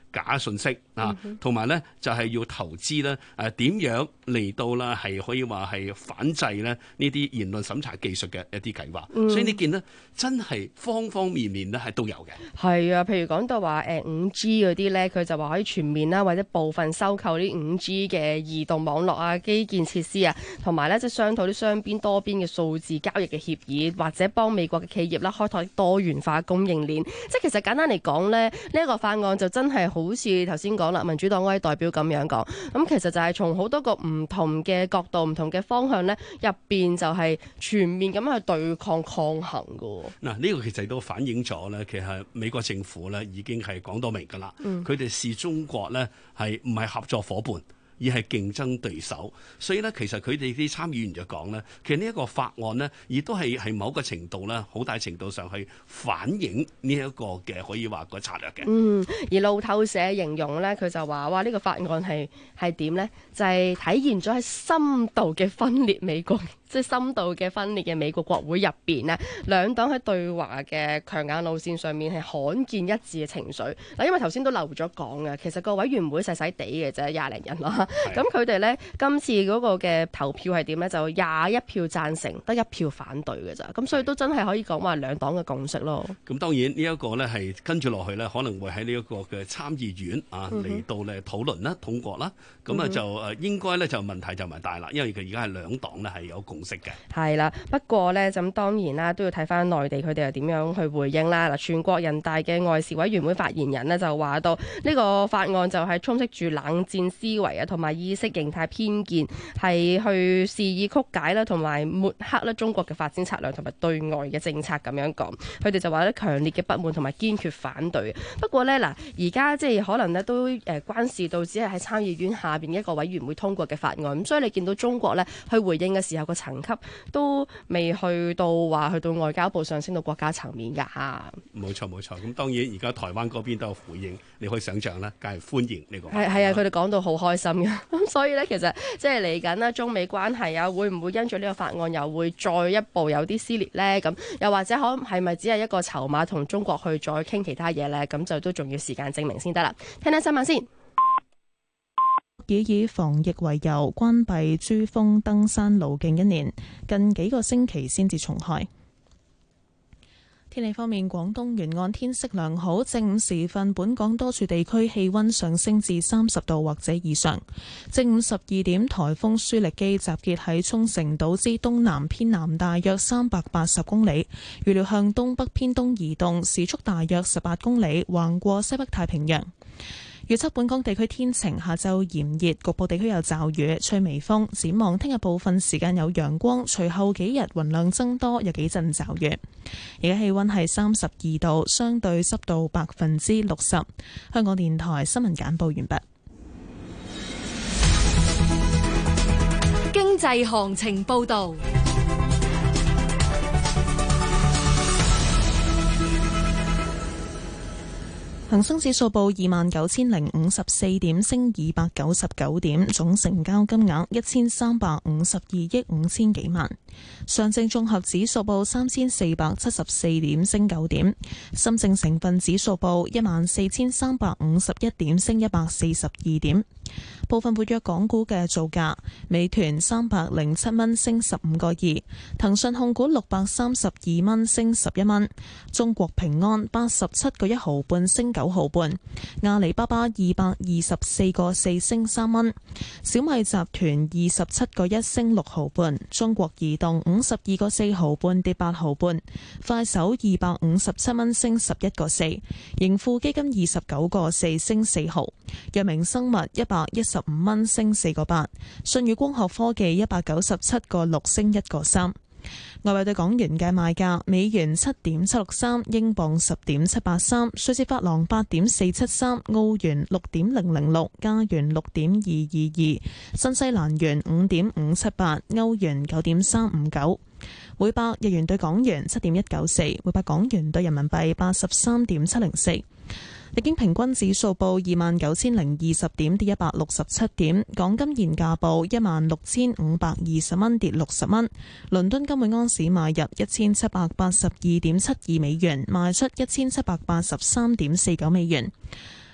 假信息啊，同埋咧就係要投資咧點樣嚟到啦係可以話係反制咧呢啲言論審查技術嘅一啲計劃。所以你見呢，真係方方面面咧係都有嘅。 係啊，譬如講到話5G 嗰啲咧，佢就話可以全面啦或者部分收購啲5G 嘅移動網絡啊、基建設施啊，同埋咧即係商討啲雙邊多邊嘅數字交易嘅協議，或者幫美國嘅企業啦開拓多元化供應鏈。即係其實簡單嚟講咧，呢一個法案就真係好似頭先講啦，民主黨嗰位代表咁樣講，咁其實就係從好多個唔同嘅角度、唔同嘅方向咧，入邊就係全面咁去對抗抗衡㗎。 嗱，呢個其實都反映咗咧，其實美國政府咧已經係講到明㗎啦，佢哋視中國咧係唔係合作伙伴，而係競爭對手。所以咧，其實佢哋啲參議員就講咧，其實呢一個法案呢，亦都係某個程度咧，好大程度上去反映呢一個嘅可以話個策略嘅。 而路透社形容咧，佢就話：哇，呢個法案係點呢？就係體現咗喺深度嘅分裂美國。即係深度嘅分裂嘅美國國會入邊呢，兩黨喺對華嘅強硬路線上面係罕見一致嘅情緒。嗱，因為頭先都漏咗講嘅，其實個委員會細細地嘅啫，20零人啦。咁佢哋呢，今次嗰個嘅投票係點呢？就21票贊成，得1票反對嘅咋。咁所以都真係可以講話兩黨嘅共識咯。 咁當然呢一個呢係跟住落去呢，可能會喺呢一個嘅參議院啊嚟到咧討論啦、通過啦。咁啊就應該呢就問題就唔係大啦，因為佢而家係兩黨呢係有共識嘅。 係啦，不過呢，咁當然啦，都要睇翻內地佢哋又點樣去回應啦。嗱，全國人大嘅外事委員會發言人呢，就話到呢個法案就係充斥住冷戰思維啊，同埋意識形態偏見，係去肆意曲解啦，同埋抹黑啦中國嘅發展策略同埋對外嘅政策咁樣講。佢哋就話咧強烈嘅不滿同埋堅決反對。不過呢，嗱，而家即係可能呢都關事到只係喺參議院下邊一個委員會通過嘅法案，咁所以你見到中國呢去回應嘅時候個層級都未去到話去到外交部上升到國家層面㗎嚇。冇錯。 咁當然而家台灣嗰邊都有回應，你可以想象啦，梗係歡迎呢個。 係啊，佢哋講到好開心嘅。咁所以呢，其實即係嚟緊啦，中美關係啊，會唔會因住呢個法案又會再一步有啲撕裂呢？咁又或者係咪只係一個籌碼同中國去再傾其他嘢呢？咁就都仲要時間證明先得啦。聽聽新聞先。 以防疫為由關閉珠峰登山路徑1年，近幾個星期先至重開。天氣方面，廣東沿岸天色良好，正午時分本港多處地區氣溫上升至30度或者以上。正午12點，颱風舒力基集結喺沖繩島之東南偏南大約380公里，預料向東北偏東移動，時速大約18公里，橫過西北太平洋。預測本港地區天晴，下晝炎熱，局部地區有驟雨，吹微風。展望聽日部分時間有陽光，隨後幾日雲量增多，有幾陣驟雨。而家氣溫係32度，相對濕度60%。香港電台新聞簡報完畢。 經濟行情報道。 恒生指數報29,054點，升299點，總成交金額1352億5千幾萬。上證綜合指數報3474點，升9點。深證成分指數報14,351點，升142點。部分活躍港股嘅造價：美團307蚊，升15個2；騰訊控股632蚊，升11蚊；中國平安87個1毫半，升9毫半；阿里巴巴224個4，升3蚊；小米集團27個1，升6毫半；中國移動52個4毫半，跌8毫半；快手257蚊，升11個4；盈富基金29個4，升4毫；藥明生物115蚊，升4個8；舜宇光學科技197個6，升1個3。外幣對港元嘅賣價：美元7.763，英鎊10.783，瑞士法郎8.473，澳元6.006，加元6.222，新西蘭元5.578，歐元9.359。每百日元對港元7.194，每百港元對人民幣83.704。日經平均指數報29,020點，跌167點。港金現價報16,520蚊，跌60蚊。倫敦金每盎司買入1782.72美元，賣出1783.49美元。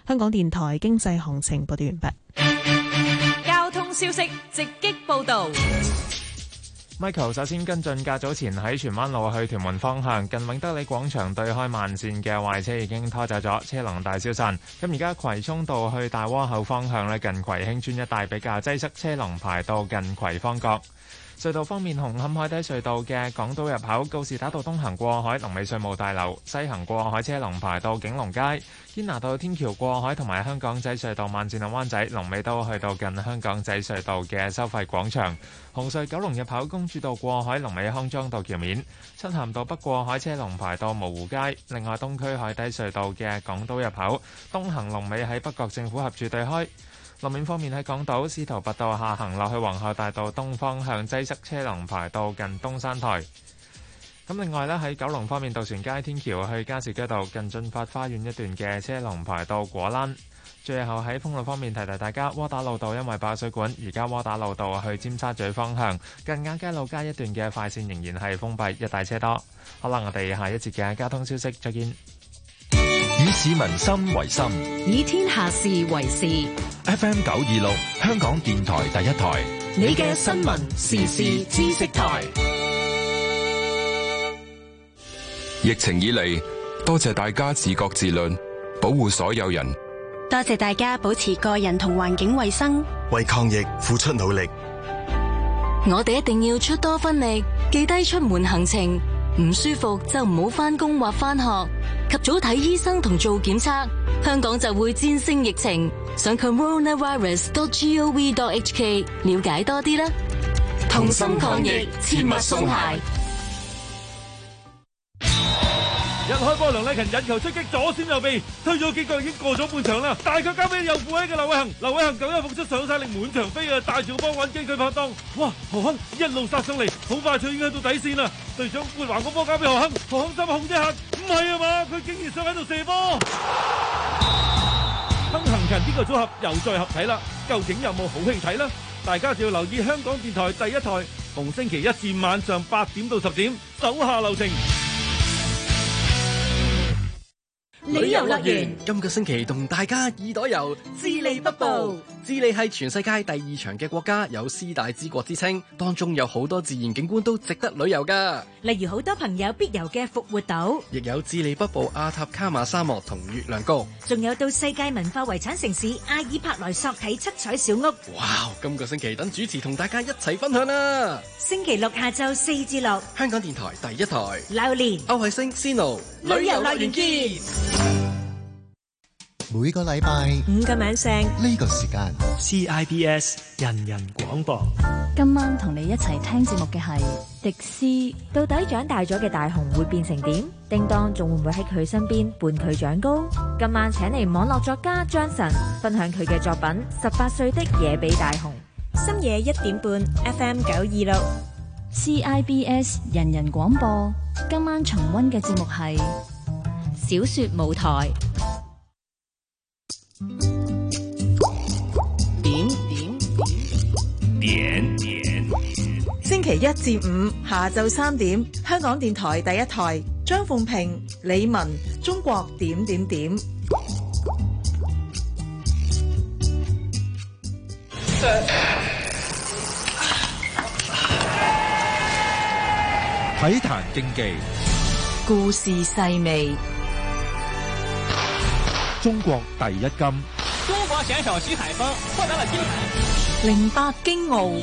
香港電台經濟行情報道完畢。 交通消息直擊報道。 Michael 首先跟進，較早前喺荃灣路去屯門方向近永德里廣場對開慢線嘅壞車已經拖走咗，車龍大消散。咁而家葵涌道去大窩口方向咧，近葵興村一帶比較擠塞，車龍排到近葵芳閣。隧道方面，紅磡海底隧道嘅港島入口告士打道東行過海，龍尾稅務大樓；西行過海車龍排到景隆街。堅拿道天橋過海同埋香港仔隧道慢線灣仔龍尾都去到近香港仔隧道嘅收費廣場。紅隧九龍入口公主道過海龍尾康莊道橋面。漆咸道北過海車龍排到蕪湖街。另外，東區海底隧道嘅港島入口東行龍尾喺北角政府合署對開。路面方面，喺港島司徒拔道下行落去皇后大道東方向擠塞，車龍排到近東山台。咁另外咧，喺九龍方面，渡船街天橋去加士居道近進發花園一段嘅車龍排到果欄。最後喺封路方面提提大家，窩打老道因為爆水管，而家窩打老道去尖沙咀方向近亞皆老街一段嘅快線仍然係封閉，一大車多。好啦，我哋下一節嘅交通消息再見。 以市民心為心， 以天下事為事。 FM 926，香港電台第一台， 你嘅新聞時事知識台。 疫情以嚟，多謝大家自覺自律，保護所有人。 多謝大家保持個人同環境衛生， 為抗疫付出努力。 我哋一定要出多分力，記低出門行程，唔舒服就唔好返工或返學，及早睇醫生同做檢測，香港就會戰勝疫情。上 coronavirus.gov.hk 了解多啲啦。同心抗疫，切勿鬆懈。 一開波，梁禮勤引球出擊，左閃右避，推咗幾腳已經過咗半場啦。大腳交俾右副位嘅劉偉恒，劉偉恒九一復出上晒力滿場飛啊！大條波揾機佢拍檔，哇！何亨一路殺上嚟，好快脆已經去到底線啦。隊長撥橫個波交俾何亨，何亨心控一下，唔係啊嘛，佢竟然想喺度射波。亨行勤呢個組合又再合體啦，究竟有冇好戲睇呢？大家就要留意香港電台第一台，逢星期一至晚上8點到10點，手下留情。 旅遊樂園今個星期同大家耳朵遊智利北部。智利係全世界第2長嘅國家，有4大之國之稱，當中有好多自然景觀都值得旅遊噶。 例如好多朋友必遊嘅復活島， 亦有智利北部阿塔卡馬沙漠同月亮谷， 仲有到世界文化遺產城市阿爾帕萊索睇七彩小屋。 哇！今個星期等主持同大家一齊分享啦。 星期六下晝4至6， 香港電台第一台， 榴蓮、 歐惠星、Sino 旅遊樂園見。 每個禮拜 5個晚上呢個時間 CIBS 人人廣播。 今晚同你一齊聽節目嘅係迪斯。 到底長大咗嘅大雄會變成點？叮當仲會唔會喺佢身邊伴佢長高？今晚請嚟網絡作家張晨分享佢嘅作品《18歲的野比大雄》。深夜1點半 FM 926 CIBS 人人廣播。今晚重溫嘅節目係小說舞台。 點星期1至5下晝3點，香港電台第一台，張鳳平、李文，中國點點點。 體壇競技， 故事細微。 中國第一金。 中國選手徐海峰獲得了金牌。 08京奧。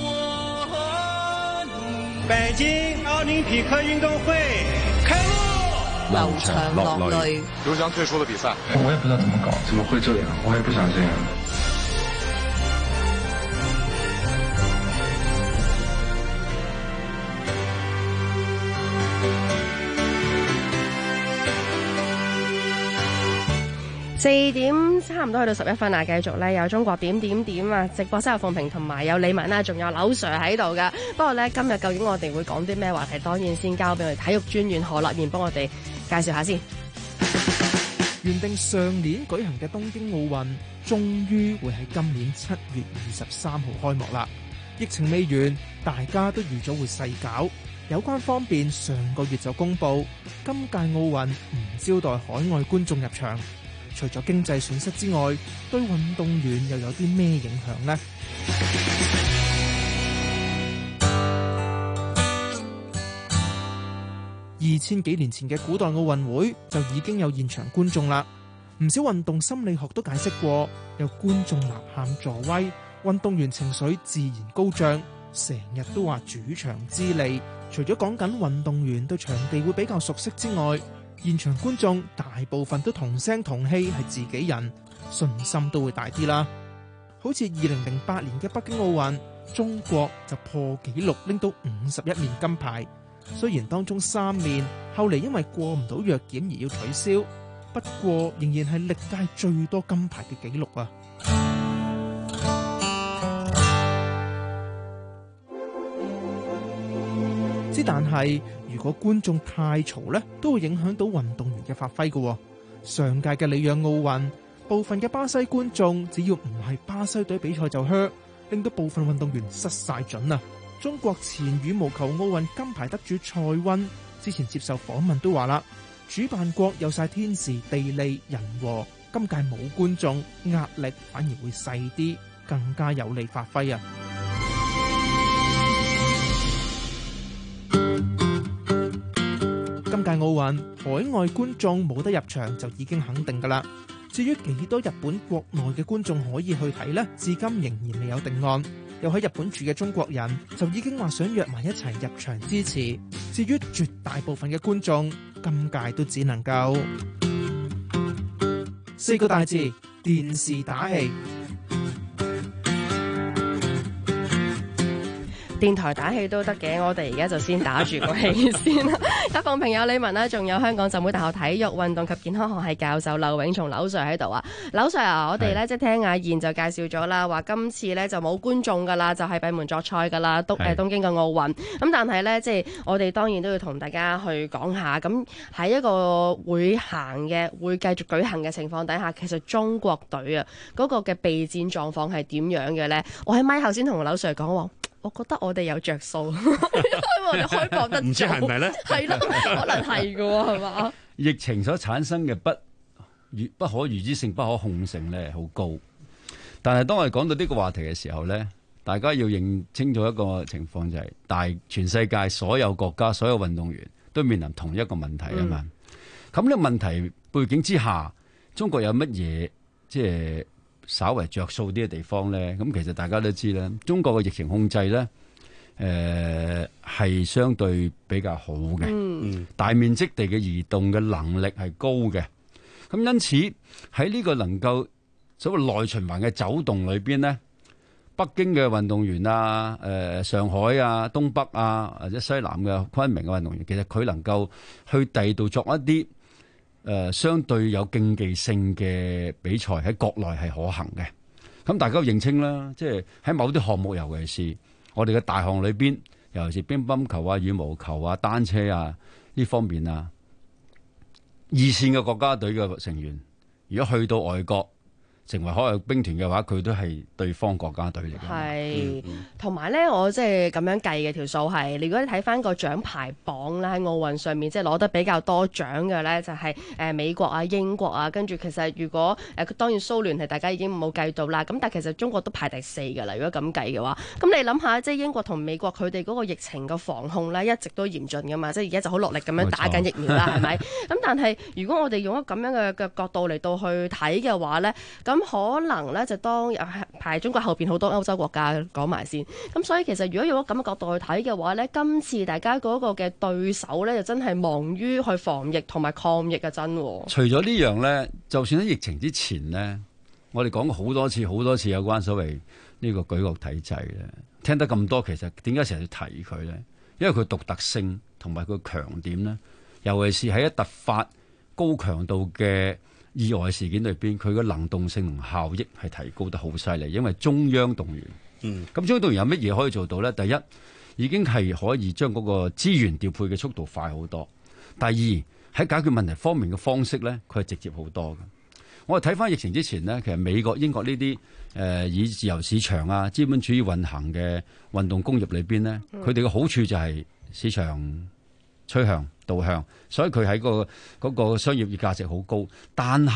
北京奧林匹克運動會開幕。 流場落淚。 劉翔退出了比賽。 我也不知道怎麼搞，怎麼會這樣？我也不想這樣。 4點差唔多去到11分啦，繼續咧有中國點點點啊！直播室有鳳平同埋有李文啦，仲有劉 Sir 喺度噶。不過咧今日究竟我哋會講啲咩話題？當然先交俾我哋體育專員何樂賢幫我哋介紹下先。 原定上年舉行嘅東京奧運，終於會喺今年7月23號開幕啦。疫情未完，大家都預咗會細搞。有關方面上個月就公佈，今屆奧運唔招待海外觀眾入場。 除咗經濟損失之外，對運動員又有啲咩影響呢？2000幾年前嘅古代奧運會就已經有現場觀眾啦。唔少運動心理學都解釋過，有觀眾吶喊助威，運動員情緒自然高漲。成日都話主場之利，除咗講緊運動員對場地會比較熟悉之外，現場觀眾大部分都同聲同氣係自己人，信心都會大啲啦。好似2008年嘅北京奧運，中國就破紀錄拎到51面金牌，雖然當中3面後嚟因為過唔到藥檢而要取消，不過仍然係歷屆最多金牌嘅紀錄啊！但係如果觀眾太嘈呢，都會影響到運動員嘅發揮嘅。上屆嘅里約奧運，部分嘅巴西觀眾只要唔係巴西隊比賽就噓，令到部分運動員失晒準啊！中國前羽毛球奧運金牌得主蔡贇之前接受訪問都話啦，主辦國有晒天時地利人和，今屆冇觀眾，壓力反而會細啲，更加有利發揮啊！今屆奧運海外觀眾冇得入場就已經肯定㗎啦。至於幾多日本國內嘅觀眾可以去睇呢？至今仍然未有定案。有喺日本住嘅中國人就已經話想約埋一齊入場支持。至於絕大部分嘅觀眾，今屆都只能夠4個大字：電視打氣。 電台打氣都得嘅，我哋而家就先打住個氣先啦。得放朋友李文啦，仲有香港浸會大學體育運動及健康學系教授劉永松劉 Sir 喺度啊。劉 Sir 啊，我哋咧即係聽阿燕就介紹咗啦，話今次咧就冇觀眾噶啦，就係閉門作賽噶啦，東京嘅奧運。咁但係咧即係我哋當然都要同大家去講下，咁喺一個會繼續舉行嘅情況底下，其實中國隊啊嗰個嘅備戰狀況係點樣嘅咧？我喺咪後先同劉 Sir 講話。我覺得我哋有着數，因為我哋開放得早，唔知係咪咧？係咯，可能係㗎喎，係嘛？ 疫情所產生嘅不可預知性、不可控性咧，好高。但係當我哋講到呢個話題嘅時候咧，大家要認清楚一個情況，就係全世界所有國家、所有運動員都面臨同一個問題啊嘛。咁呢個問題背景之下，中國有乜嘢即係稍為着數啲嘅地方咧，咁其實大家都知啦。中國嘅疫情控制咧，係相對比較好嘅，大面積地嘅移動嘅能力係高嘅。咁因此喺呢個能夠所謂內循環嘅走動裏邊咧，北京嘅運動員啊、上海啊、東北啊或者西南嘅昆明嘅運動員，其實佢能夠去第二度作一啲相對有競技性嘅比賽喺國內係可行嘅。咁大家都認清啦，即係喺某啲項目，尤其是我哋嘅大項裏邊，尤其是乒乓球啊、羽毛球啊、單車啊呢方面啊，二線嘅國家隊嘅成員，如果去到外國成為海外兵團嘅話，佢都係對方國家隊嚟嘅。 係，同埋咧，我即係咁樣計嘅條數係，如果你睇翻個獎牌榜咧，喺奧運上面即係攞得比較多獎嘅咧，就係美國啊、英國啊，跟住其實如果當然蘇聯係大家已經冇計到啦，咁但係其實中國都排第4㗎啦。如果咁計嘅話，咁你諗下，即係英國同美國佢哋嗰個疫情嘅防控咧，一直都嚴峻㗎嘛，即係而家就好落力咁樣打緊疫苗啦，係咪？咁但係如果我哋用一個咁樣嘅角度嚟到去睇嘅話咧，咁可能咧就當排中國後邊好多歐洲國家講埋先，咁所以其實如果用咁嘅角度去睇嘅話咧，今次大家嗰個嘅對手咧就真係忙於去防疫同埋抗疫嘅真。 除咗呢樣咧，就算喺疫情之前咧，我哋講過好多次有關所謂呢個舉國體制咧，聽得咁多，其實點解成日要提佢咧？因為佢獨特性同埋佢強點咧，尤其是喺一突發高強度嘅意外事件裏邊，佢嘅能動性同效益係提高得好犀利，因為中央動員。咁中央動員有乜嘢可以做到咧？第一，已經係可以將嗰個資源調配嘅速度快好多。第二，喺解決問題方面嘅方式咧，佢係直接好多嘅。我哋睇翻疫情之前咧，其實美國、英國呢啲以自由市場啊、資本主義運行嘅運動工業裏邊咧，佢哋嘅好處就係市場趨向導向，所以佢喺嗰個商業價值好高。但係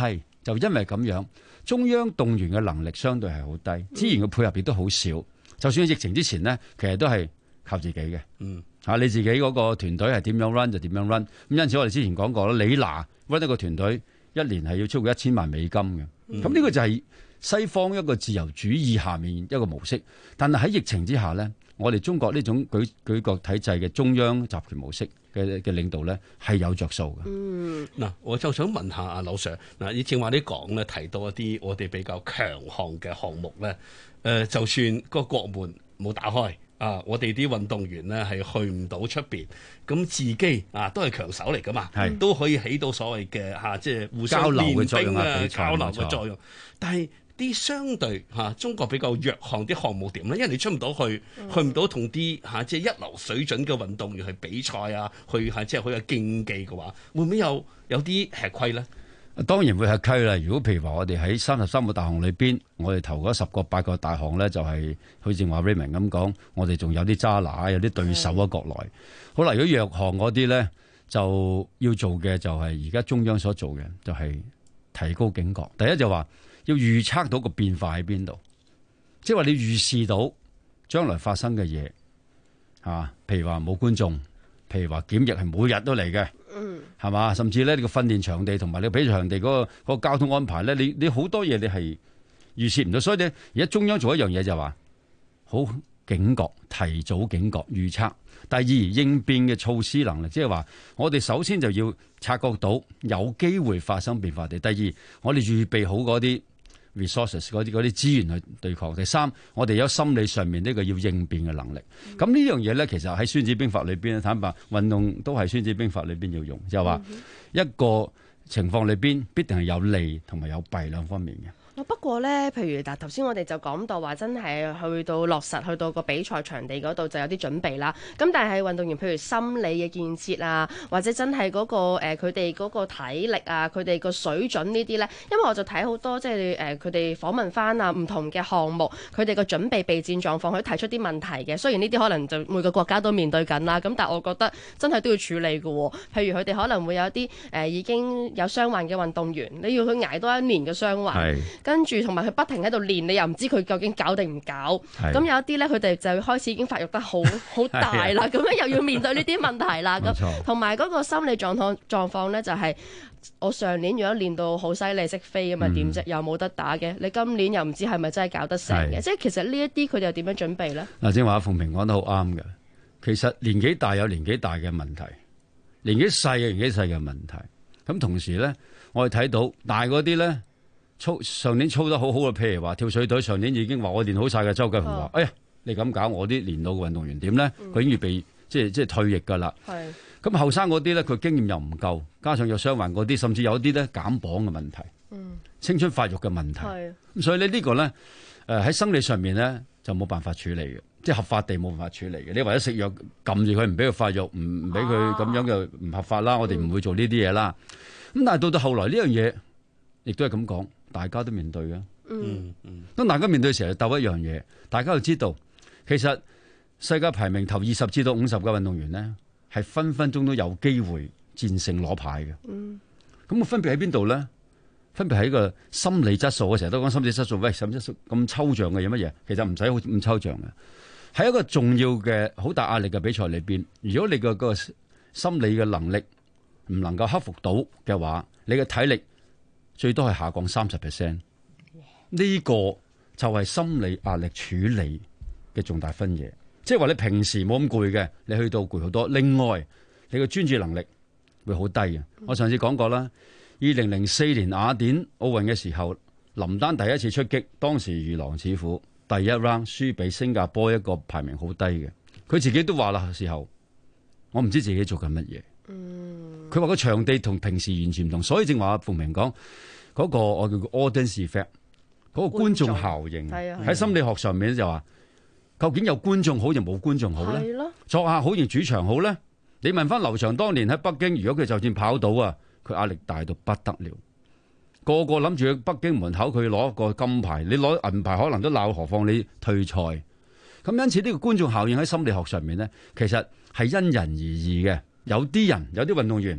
就因為咁樣，中央動員嘅能力相對係好低，資源嘅配合亦都好少。就算疫情之前呢，其實都係靠自己嘅。你自己嗰個團隊係點樣 run 就點樣 run。咁因此我哋之前講過啦，李娜 run 一個團隊一年係要超過1000萬美金嘅。咁呢個就係西方一個自由主義下面一個模式。但係喺疫情之下呢，我哋中國呢種舉國體制嘅中央集權模式嘅領導咧係有着數嘅。 嗱，我就想問下阿劉 Sir， 嗱，你正話你講咧提到一啲我哋比較強項嘅項目咧，就算個國門冇打開。我哋啲運動員呢係去唔到出邊，咁自己都係強手嚟噶嘛，都可以起到所謂嘅即係互相練兵交流嘅作用。但係啲相對中國比較弱項啲項目點咧？因為你出唔到去唔到同啲即係一流水準嘅運動員去比賽去即係好有競技嘅話，會唔會有啲吃虧咧？ 當然會係虧啦。如果譬如話我哋喺33個大項裏邊，我哋頭嗰10個8個大項咧，就係好似話 Raymond 咁講，我哋仲有啲渣拿，有啲對手啊國內。好啦，如果弱項嗰啲咧，就要做嘅就係而家中央所做嘅，就係提高警覺。第一就話要預測到個變化喺邊度，即係話你預示到將來發生嘅嘢譬如話冇觀眾，譬如話檢疫係每日都嚟嘅。係嘛？甚至咧，你個訓練場地同埋你比賽場地嗰個交通安排咧，你好多嘢你係預設唔到，所以咧而家中央做一樣嘢就話好警覺，提早警覺預測。第二，應變嘅措施能力，即係話我哋首先就要察覺到有機會發生變化地。第二，我哋預備好嗰啲 resources 嗰啲資源去對抗。第三，我哋有心理上面呢個要應變嘅能力。咁呢樣嘢咧，其實喺《孫子兵法》裏邊，坦白運動都係《孫子兵法》裏邊要用，就係話一個情況裏邊必定係有利同埋有弊兩方面嘅。 不過呢，譬如嗱，頭先我哋就講到話，真係去到落實，去到個比賽場地嗰度就有啲準備啦。咁但係運動員，譬如心理嘅建設啊，或者真係嗰個佢哋嗰個體力啊，佢哋個水準呢啲呢，因為我就睇好多即係佢哋訪問翻啊唔同嘅項目，佢哋個準備備戰狀況，佢提出啲問題嘅。雖然呢啲可能就每個國家都面對緊啦，咁但係我覺得真係都要處理嘅喎。譬如佢哋可能會有啲已經有傷患嘅運動員，你要佢捱多1年嘅傷患。跟住同埋佢不停喺度練，你又唔知佢究竟搞定唔搞。咁有一啲咧，佢哋就開始已經發育得好大啦，咁樣又要面對呢啲問題啦。咁同埋嗰個心理狀況咧，就係我上年如果練到好犀利識飛咁啊點啫？又冇得打嘅。你今年又唔知係咪真係搞得成嘅？即係其實呢一啲佢哋又點樣準備咧？ 嗱，正話鳳萍講得好啱嘅。其實年紀大有年紀大嘅問題，年紀細有年紀細嘅問題。咁同時咧，我哋睇到大嗰啲咧。上年操得好好嘅，譬如話跳水隊，上年已經話我練好晒嘅。周繼紅話：哎呀，你咁搞，我啲年老嘅運動員點咧？佢已經預備即係退役㗎啦。咁後生嗰啲咧，佢經驗又唔夠，加上有傷患嗰啲，甚至有啲咧減磅嘅問題，青春發育嘅問題。咁所以呢個咧，喺生理上面咧就冇辦法處理嘅，即係合法地冇辦法處理嘅。你為咗食藥撳住佢，唔俾佢發育，唔俾佢咁樣就唔合法啦。我哋唔會做呢啲嘢啦。咁但係到後來呢樣嘢，亦都係咁講。大家都面對嘅，當大家面對嘅時候，鬥一樣嘢，大家就知道，其實世界排名頭20至到50嘅運動員呢，係分分鐘都有機會戰勝攞牌嘅。咁個分別喺邊度咧？分別喺個心理質素。我成日都講心理質素，喂，心理質素咁抽象嘅嘢乜嘢？其實唔使好咁抽象嘅，喺一個重要嘅好大壓力嘅比賽裏邊，如果你個心理嘅能力唔能夠克服到嘅話，你嘅體力最多係下降30%，呢個就係心理壓力處理嘅重大分野。即係話你平時冇咁攰嘅，你去到攰好多。另外，你嘅專注能力會好低嘅。我上次講過啦，2004年雅典奧運嘅時候，林丹第一次出擊，當時如狼似虎，第一 round 輸俾新加坡一個排名好低嘅，佢自己都話啦，時候我唔知自己做緊乜嘢。佢話個場地同平時完全唔同，所以正話鳳萍講嗰個我叫 audience effect， 嗰個觀眾效應喺心理學上面就話，究竟有觀眾好定冇觀眾好咧？作客好定主場好咧？你問翻劉翔當年喺北京，如果佢就算跑到啊，佢壓力大到不得了，個個諗住去北京門口佢攞個金牌，你攞銀牌可能都鬧，何況你退賽。咁因此呢個觀眾效應喺心理學上面咧，其實係因人而異嘅。有啲人有啲運動員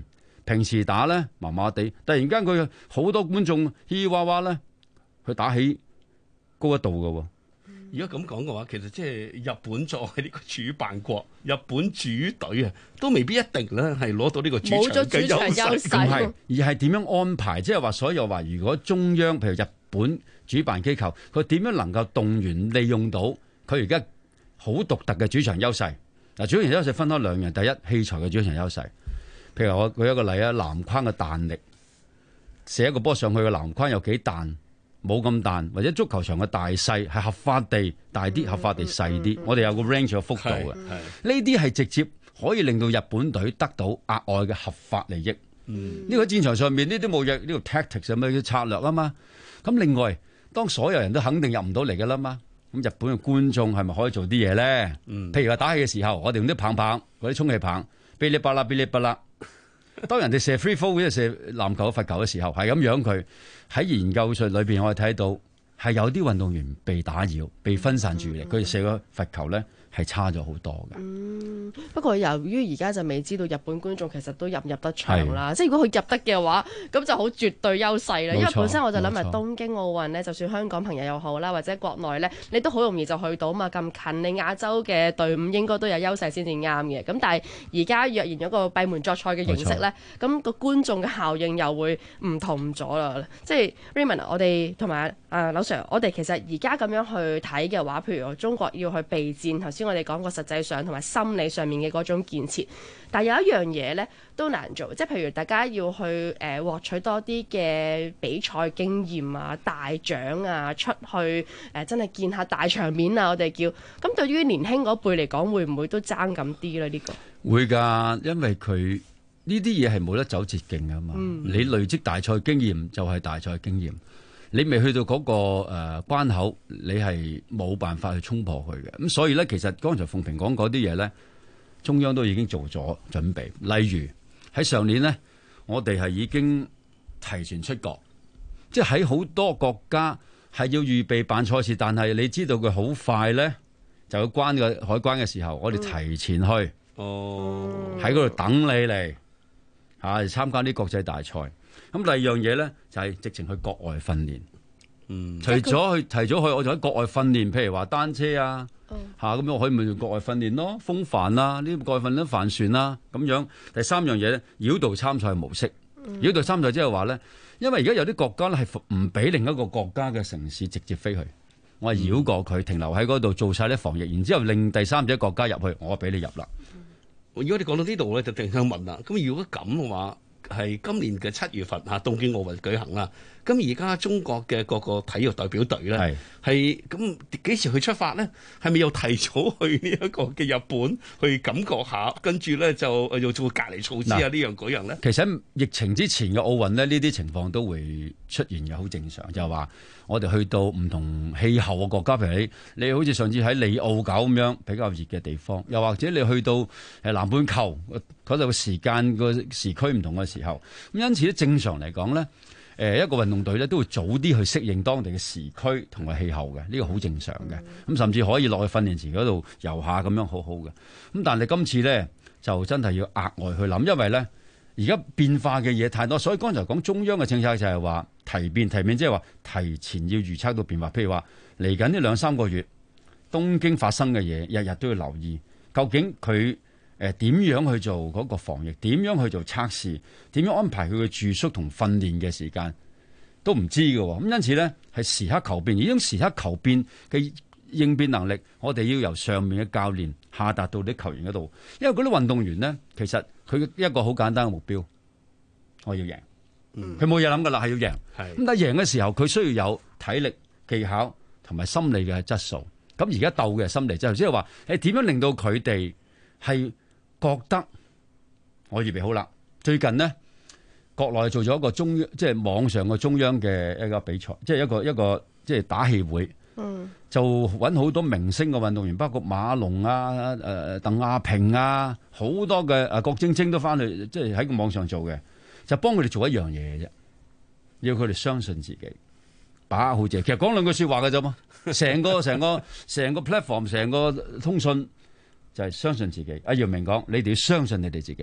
平時打咧麻麻地，突然間佢好多觀眾嘻嘻哇哇咧，佢打起高一度㗎喎。 如果咁講嘅話，其實即係日本作為呢個主辦國，日本主隊啊，都未必一定咧係攞到呢個主場嘅優勢。 唔係，而係點樣安排？即係話，所以話如果中央譬如日本主辦機構，佢點樣能夠動員利用到佢而家好獨特嘅主場優勢？嗱，主場優勢分開兩樣，第一器材嘅主場優勢，譬如我舉一個例啊，籃框嘅彈力，射一個波上去嘅籃框有幾彈？冇咁彈，或者足球場嘅大細係合法地大啲，合法地細啲。我哋有個 range 嘅幅度嘅，呢啲係直接可以令到日本隊得到額外嘅合法利益。呢個戰場上面呢啲冇嘢，呢個 tactics 係咪叫策略啊嘛？咁另外，當所有人都肯定入唔到嚟㗎啦嘛，咁日本嘅觀眾係咪可以做啲嘢咧？譬如話打氣嘅時候，我哋用啲棒嗰啲充氣棒，噼哩啪啦噼哩啪啦。當人哋射 free throw 即係射籃球、罰球嘅時候，係咁樣佢喺研究術裏邊，我哋睇到係有啲運動員被打擾、被分散注意力，佢哋射個罰球咧係差咗好多嘅。 不過由於而家就未知道日本觀眾其實都入唔入得場啦，即係如果佢入得嘅話，咁就好絕對優勢啦。因為本身我就諗埋東京奧運呢，就算香港朋友又好啦，或者國內呢，你都好容易就去到嘛，咁近，你亞洲嘅隊伍應該都有優勢先至啱嘅。咁但係而家若然有個閉門作賽嘅形式呢，咁個觀眾嘅效應又會唔同咗啦。即係 Raymond， 我哋同埋劉 Sir， 我哋其實而家咁樣去睇嘅話，譬如中國要去備戰，頭先我哋講過實際上同埋心理上面嘅嗰種建設，但係有一樣嘢咧都難做，即係譬如大家要去獲取多啲嘅比賽經驗啊、大獎啊，出去真係見下大場面啊，我哋叫咁。對於年輕嗰輩嚟講，會唔會都爭咁啲咧？呢個會㗎，因為佢呢啲嘢係冇得走捷徑㗎嘛。你累積大賽經驗就係大賽經驗。你未去到嗰個關口，你係冇辦法去衝破佢嘅。咁所以咧，其實剛才鳳萍講嗰啲嘢咧，中央都已經做咗準備。例如喺上年咧，我哋係已經提前出國，即係喺好多國家係要預備辦賽事，但係你知道佢好快咧就要關個海關嘅時候，我哋提前去，喺嗰度等你嚟參加啲國際大賽。咁第二樣嘢咧就係直情去國外訓練。除咗提早去，我就喺國外訓練，譬如話單車啊，咁我可以咪去國外訓練咯，風帆啊，呢國外訓練帆船啊咁樣。第三樣嘢咧，繞道參賽模式。繞道參賽即係話咧，因為而家有啲國家咧係唔俾另一個國家嘅城市直接飛去，我係繞過佢，停留喺嗰度做晒啲防疫，然之後令第三者國家入去，我俾你入啦。 如果你講到呢度咧，就定想問啦。咁如果咁嘅話，係今年嘅7月份東京奧運舉行啦。咁而家中國嘅各個體育代表隊咧，係咁幾時去出發咧？係咪又提早去呢一個嘅日本去感覺下，跟住咧就又做隔離措施啊？呢樣嗰樣咧？ 其實疫情之前嘅奧運咧，呢啲情況都會出現嘅，好正常。就係話我哋去到唔同氣候嘅國家，譬如你好似上次喺里奧搞咁樣比較熱嘅地方，又或者你去到南半球嗰度時間個時區唔同嘅時候，咁因此咧正常嚟講咧。一個運動隊咧都會早啲去適應當地嘅時區同埋氣候嘅，呢個好正常嘅。咁甚至可以落去訓練池嗰度遊下咁樣好好嘅。咁但係今次咧就真係要額外去諗，因為咧而家變化嘅嘢太多，所以剛才講中央嘅政策就係話提變，即係話提前要預測到變化。譬如話嚟緊呢2-3個月東京發生嘅嘢，日日都要留意，究竟佢點樣去做嗰個防疫？點樣去做測試？點樣安排佢嘅住宿同訓練嘅時間都唔知嘅。咁因此咧係時刻求變，而呢種時刻求變嘅應變能力，我哋要由上面嘅教練下達到啲球員嗰度。因為嗰啲運動員咧，其實佢一個好簡單嘅目標，我要贏。佢冇嘢諗噶啦，係要贏。咁但係贏嘅時候，佢需要有體力、技巧同埋心理嘅質素。咁而家鬥嘅係心理質素，即係話點樣令到佢哋係覺得我預備好啦。最近呢，國內做咗一個即係網上嘅中央嘅一個比賽，即係一個即係打氣會。就揾好多明星嘅運動員，包括馬龍啊、鄧亞萍啊，好多嘅郭晶晶都翻去，即係喺個網上做嘅，就幫佢哋做一樣嘢嘅啫，要佢哋相信自己，把握好自己。其實講兩句說話嘅啫嘛，成個 platform， 成個通訊。就係相信自己。阿姚明講：你哋要相信你哋自己，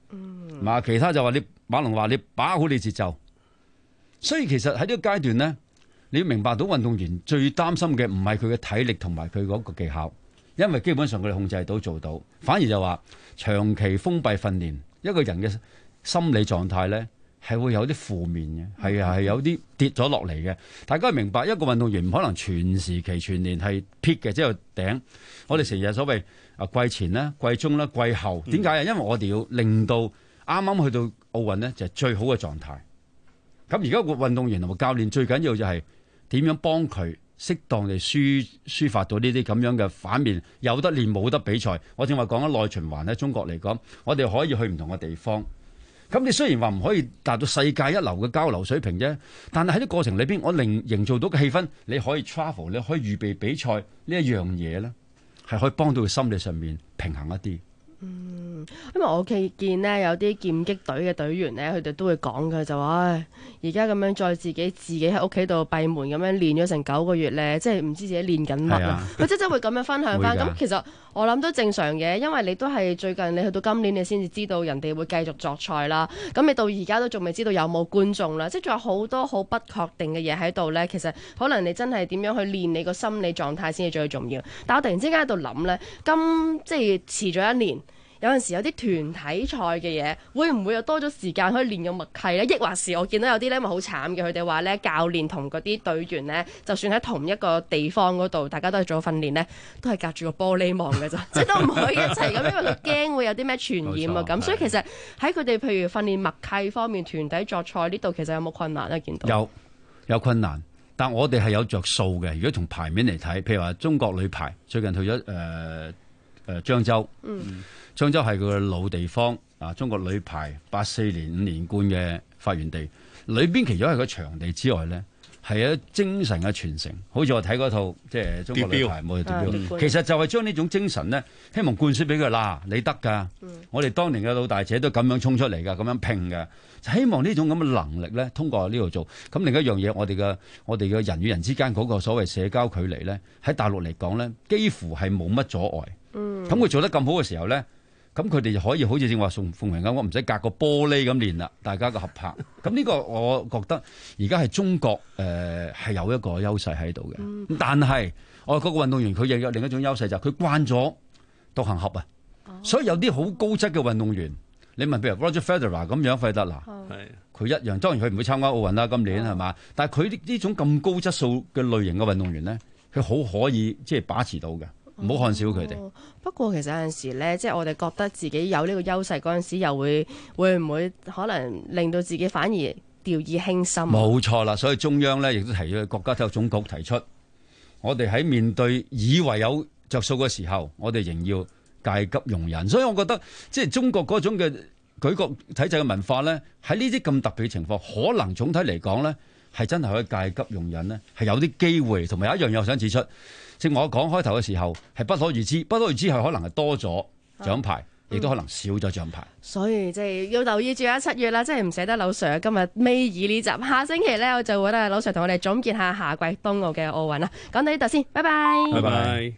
嘛，其他就話馬龍話你把握好你節奏。所以其實喺呢個階段咧，你要明白到運動員最擔心嘅唔係佢嘅體力同埋佢嗰個技巧，因為基本上佢哋控制到做到，反而就話長期封閉訓練，一個人嘅心理狀態咧係會有啲負面嘅，係有啲跌咗落嚟嘅。大家明白一個運動員唔可能全時期全年係 peak 嘅，即係頂。我哋成日所謂季前啦、季中啦、季後，點解啊？因為我哋要令到啱啱去到奧運咧就係最好嘅狀態。咁而家個運動員同埋教練最緊要就係點樣幫佢適當地抒發到呢啲咁樣嘅反面，有得練冇得比賽。我正話講緊內循環咧，中國嚟講，我哋可以去唔同嘅地方。咁你雖然話唔可以達到世界一流嘅交流水平啫，但係喺啲過程裏邊，我營造到嘅氣氛，你可以 travel， 你可以預備比賽呢一樣嘢咧，係可以幫到佢心理上面平衡一啲。 因為我見呢有啲劍擊隊嘅隊員呢，佢哋都會講嘅，就話唉，而家咁樣再自己喺屋企度閉門咁樣練咗成9個月呢，即係唔知自己練緊乜啊！佢真會咁樣分享翻。咁其實我諗都正常嘅，因為你都係最近你去到今年你先至知道人哋會繼續作賽啦。咁你到而家都仲未知道有冇觀眾啦，即係仲有好多好不確定嘅嘢喺度呢。其實可能你真係點樣去練你個心理狀態先係最重要。但我突然之間喺度諗呢，即係遲咗一年。有陣時有啲團體賽嘅嘢，會唔會又多咗時間可以練個默契呢？抑或是我見到有啲咧咪好慘嘅，佢哋話咧教練同嗰啲隊員咧，就算喺同一個地方嗰度，大家都係做訓練咧，都係隔住個玻璃望嘅咋，即係都唔可以一齊咁，因為佢驚會有啲咩傳染啊咁。所以其實喺佢哋譬如訓練默契方面，團體作賽呢度其實有冇困難咧？見到有困難，但我哋係有着數嘅。如果從牌面嚟睇，譬如話中國女排最近去咗漳州。漳州係佢嘅老地方啊！中國女排84年5連冠嘅發源地，裏邊除咗係個場地之外咧，係一精神嘅傳承。好似我睇嗰套即係中國女排冇奪標，其實就係將呢種精神咧，希望灌輸俾佢啦。你得㗎，我哋當年嘅老大姐都咁樣衝出嚟㗎，咁樣拼㗎。希望呢種咁嘅能力咧，通過呢度做。咁另一樣嘢，我哋嘅人與人之間嗰個所謂社交距離咧，喺大陸嚟講咧，幾乎係冇乜阻礙。咁佢做得咁好嘅時候咧。咁佢哋就可以好似正話宋鳳鳴咁，我唔使隔個玻璃咁練啦，大家個合拍。咁呢個我覺得而家係中國係有一個優勢喺度嘅。但係外國個運動員佢亦有另一種優勢，就係佢慣咗獨行俠啊。所以有啲好高質嘅運動員，你問譬如 Roger Federer 咁樣費德拿，佢一樣。當然佢唔會參加奧運啦，今年係嘛？但係佢呢種咁高質素嘅類型嘅運動員咧，佢好可以即係把持到嘅。唔好看小佢哋。 不過其實有陣時咧，即係我哋覺得自己有呢個優勢嗰陣時，又會唔會可能令到自己反而掉以輕心？ 冇錯啦，所以中央咧亦都提咗國家體育總局提出，我哋喺面對以為有着數嘅時候，我哋仍要戒急用忍。所以我覺得即係中國嗰種嘅舉國體制嘅文化咧，喺呢啲咁特別嘅情況，可能總體嚟講咧係真係可以戒急用忍咧，係有啲機會。同埋有一樣嘢我想指出。正我講開頭嘅時候係不可預知，不可預知係可能係多咗獎牌，亦都可能少咗獎牌。 所以即係要留意住7月啦，即係唔捨得劉 Sir 今日尾二呢集，下星期咧我就會咧劉 Sir 同我哋總結下夏季冬奧嘅奧運啦。講到呢度先，拜拜。 拜拜。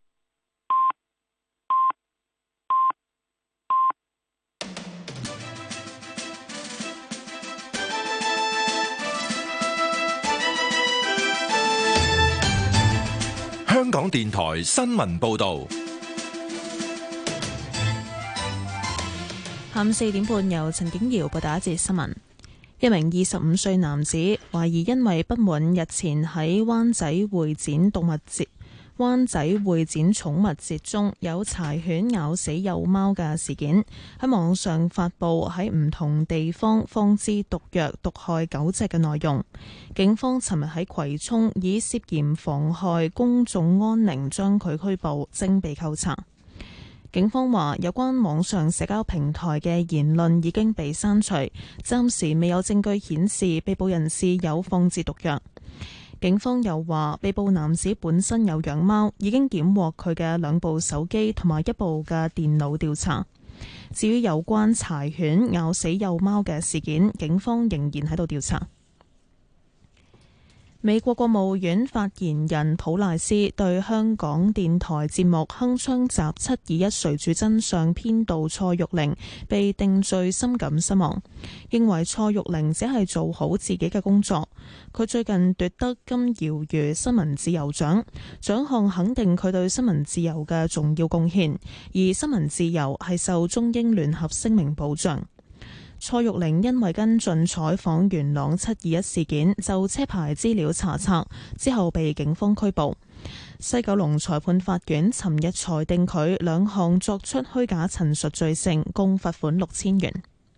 香港電台新聞報道， 下午4點半由陳景瑤報道一節新聞。一名25歲男子懷疑因為不滿日前喺灣仔會展寵物節中有柴犬咬死幼貓嘅事件，喺網上發布喺唔同地方放置毒藥毒害狗隻嘅內容。警方尋日喺葵涌以涉嫌妨害公眾安寧將佢拘捕，正被扣查。警方話有關網上社交平台嘅言論已經被刪除，暫時未有證據顯示被捕人士有放置毒藥。警方又話，被捕男子本身有養貓，已經檢獲佢嘅2部手機同埋1部嘅電腦調查。至於有關柴犬咬死幼貓嘅事件，警方仍然喺度調查。 美國國務院發言人普賴斯對香港電台節目《鏗鏘集721誰主真相》編導蔡玉玲被定罪深感失望，認為蔡玉玲只係做好自己嘅工作。佢最近奪得金堯如新聞自由獎，獎項肯定佢對新聞自由嘅重要貢獻，而新聞自由係受中英聯合聲明保障。蔡玉玲因為跟進採訪元朗721事件，就車牌資料查冊之後被警方拘捕。西九龍裁判法院尋日裁定佢兩項作出虛假陳述罪成，共罰款6000元。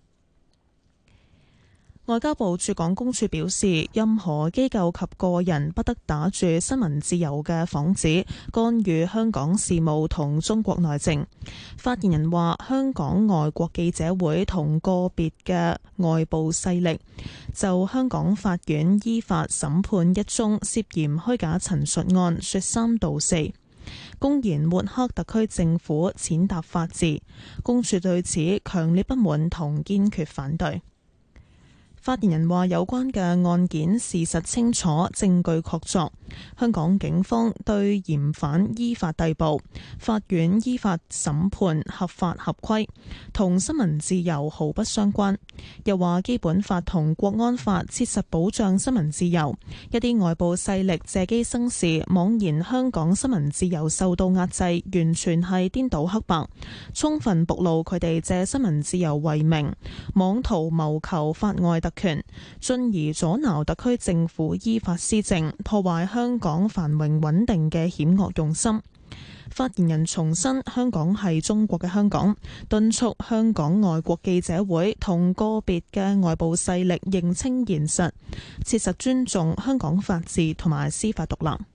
外交部駐港公署表示，任何機構及個人不得打住新聞自由嘅幌子，干預香港事務同中國內政。發言人話，香港外國記者會同個別嘅外部勢力就香港法院依法審判一宗涉嫌虛假陳述案說三道四，公然抹黑特區政府，踐踏法治。公署對此強烈不滿同堅決反對。發言人話，有關嘅案件事實清楚，證據確鑿，香港警方對嫌犯依法逮捕，法院依法審判，合法合規，同新聞自由毫不相關。又話基本法同國安法切實保障新聞自由，一啲外部勢力借機生事，妄言香港新聞自由受到壓制，完全係顛倒黑白，充分暴露佢哋借新聞自由為名，妄圖謀求法外特權，進而阻撓特區政府依法施政，破壞香港繁榮穩定嘅險惡用心。發言人重申，香港係中國嘅香港，敦促香港外國記者會同個別嘅外部勢力認清現實，切實尊重香港法治同埋司法獨立。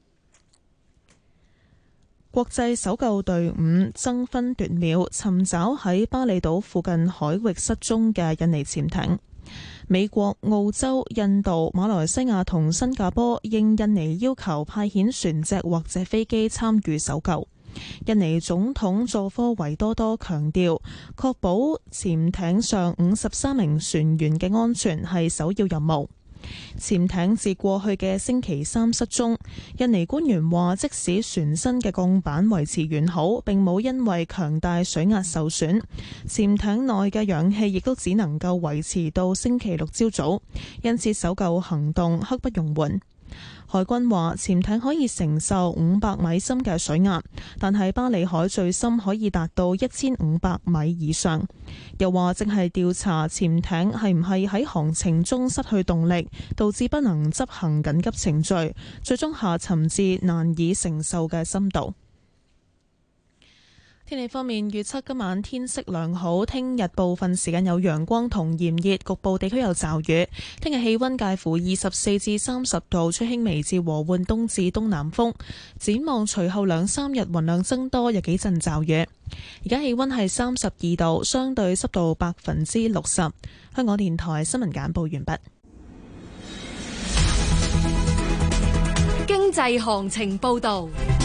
國際搜救隊伍爭分奪秒尋找喺巴厘島附近海域失蹤嘅印尼潛艇。美國、澳洲、印度、馬來西亞同新加坡應印尼要求派遣船隻或者飛機參與搜救。印尼總統佐科維多多強調，確保潛艇上53名船員嘅安全係首要任務。潛艇自過去嘅星期三失蹤，印尼官員話，即使船身嘅鋼板維持完好，並冇因為強大水壓受損，潛艇內嘅氧氣亦都只能夠維持到星期六朝早，因此搜救行動刻不容緩。海軍話，潛艇可以承受500米深嘅水壓，但係巴里海最深可以達到1500米以上。又話正係調查潛艇係唔係喺航程中失去動力，導致不能執行緊急程序，最終下沉至難以承受嘅深度。天氣方面，預測今晚天色良好，聽日部分時間有陽光同炎熱，局部地區有驟雨。聽日氣溫介乎24至30度，吹輕微至和緩東至東南風。展望隨後2-3日雲量增多，有幾陣驟雨。而家氣溫係32度，相對濕度60%。香港電台新聞簡報完畢。 經濟行情報道。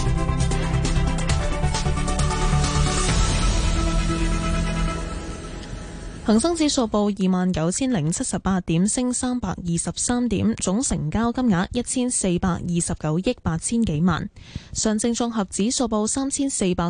恒生指數報29,078點，升323點，總成交金額1429億8千幾萬。上證綜合指數報3400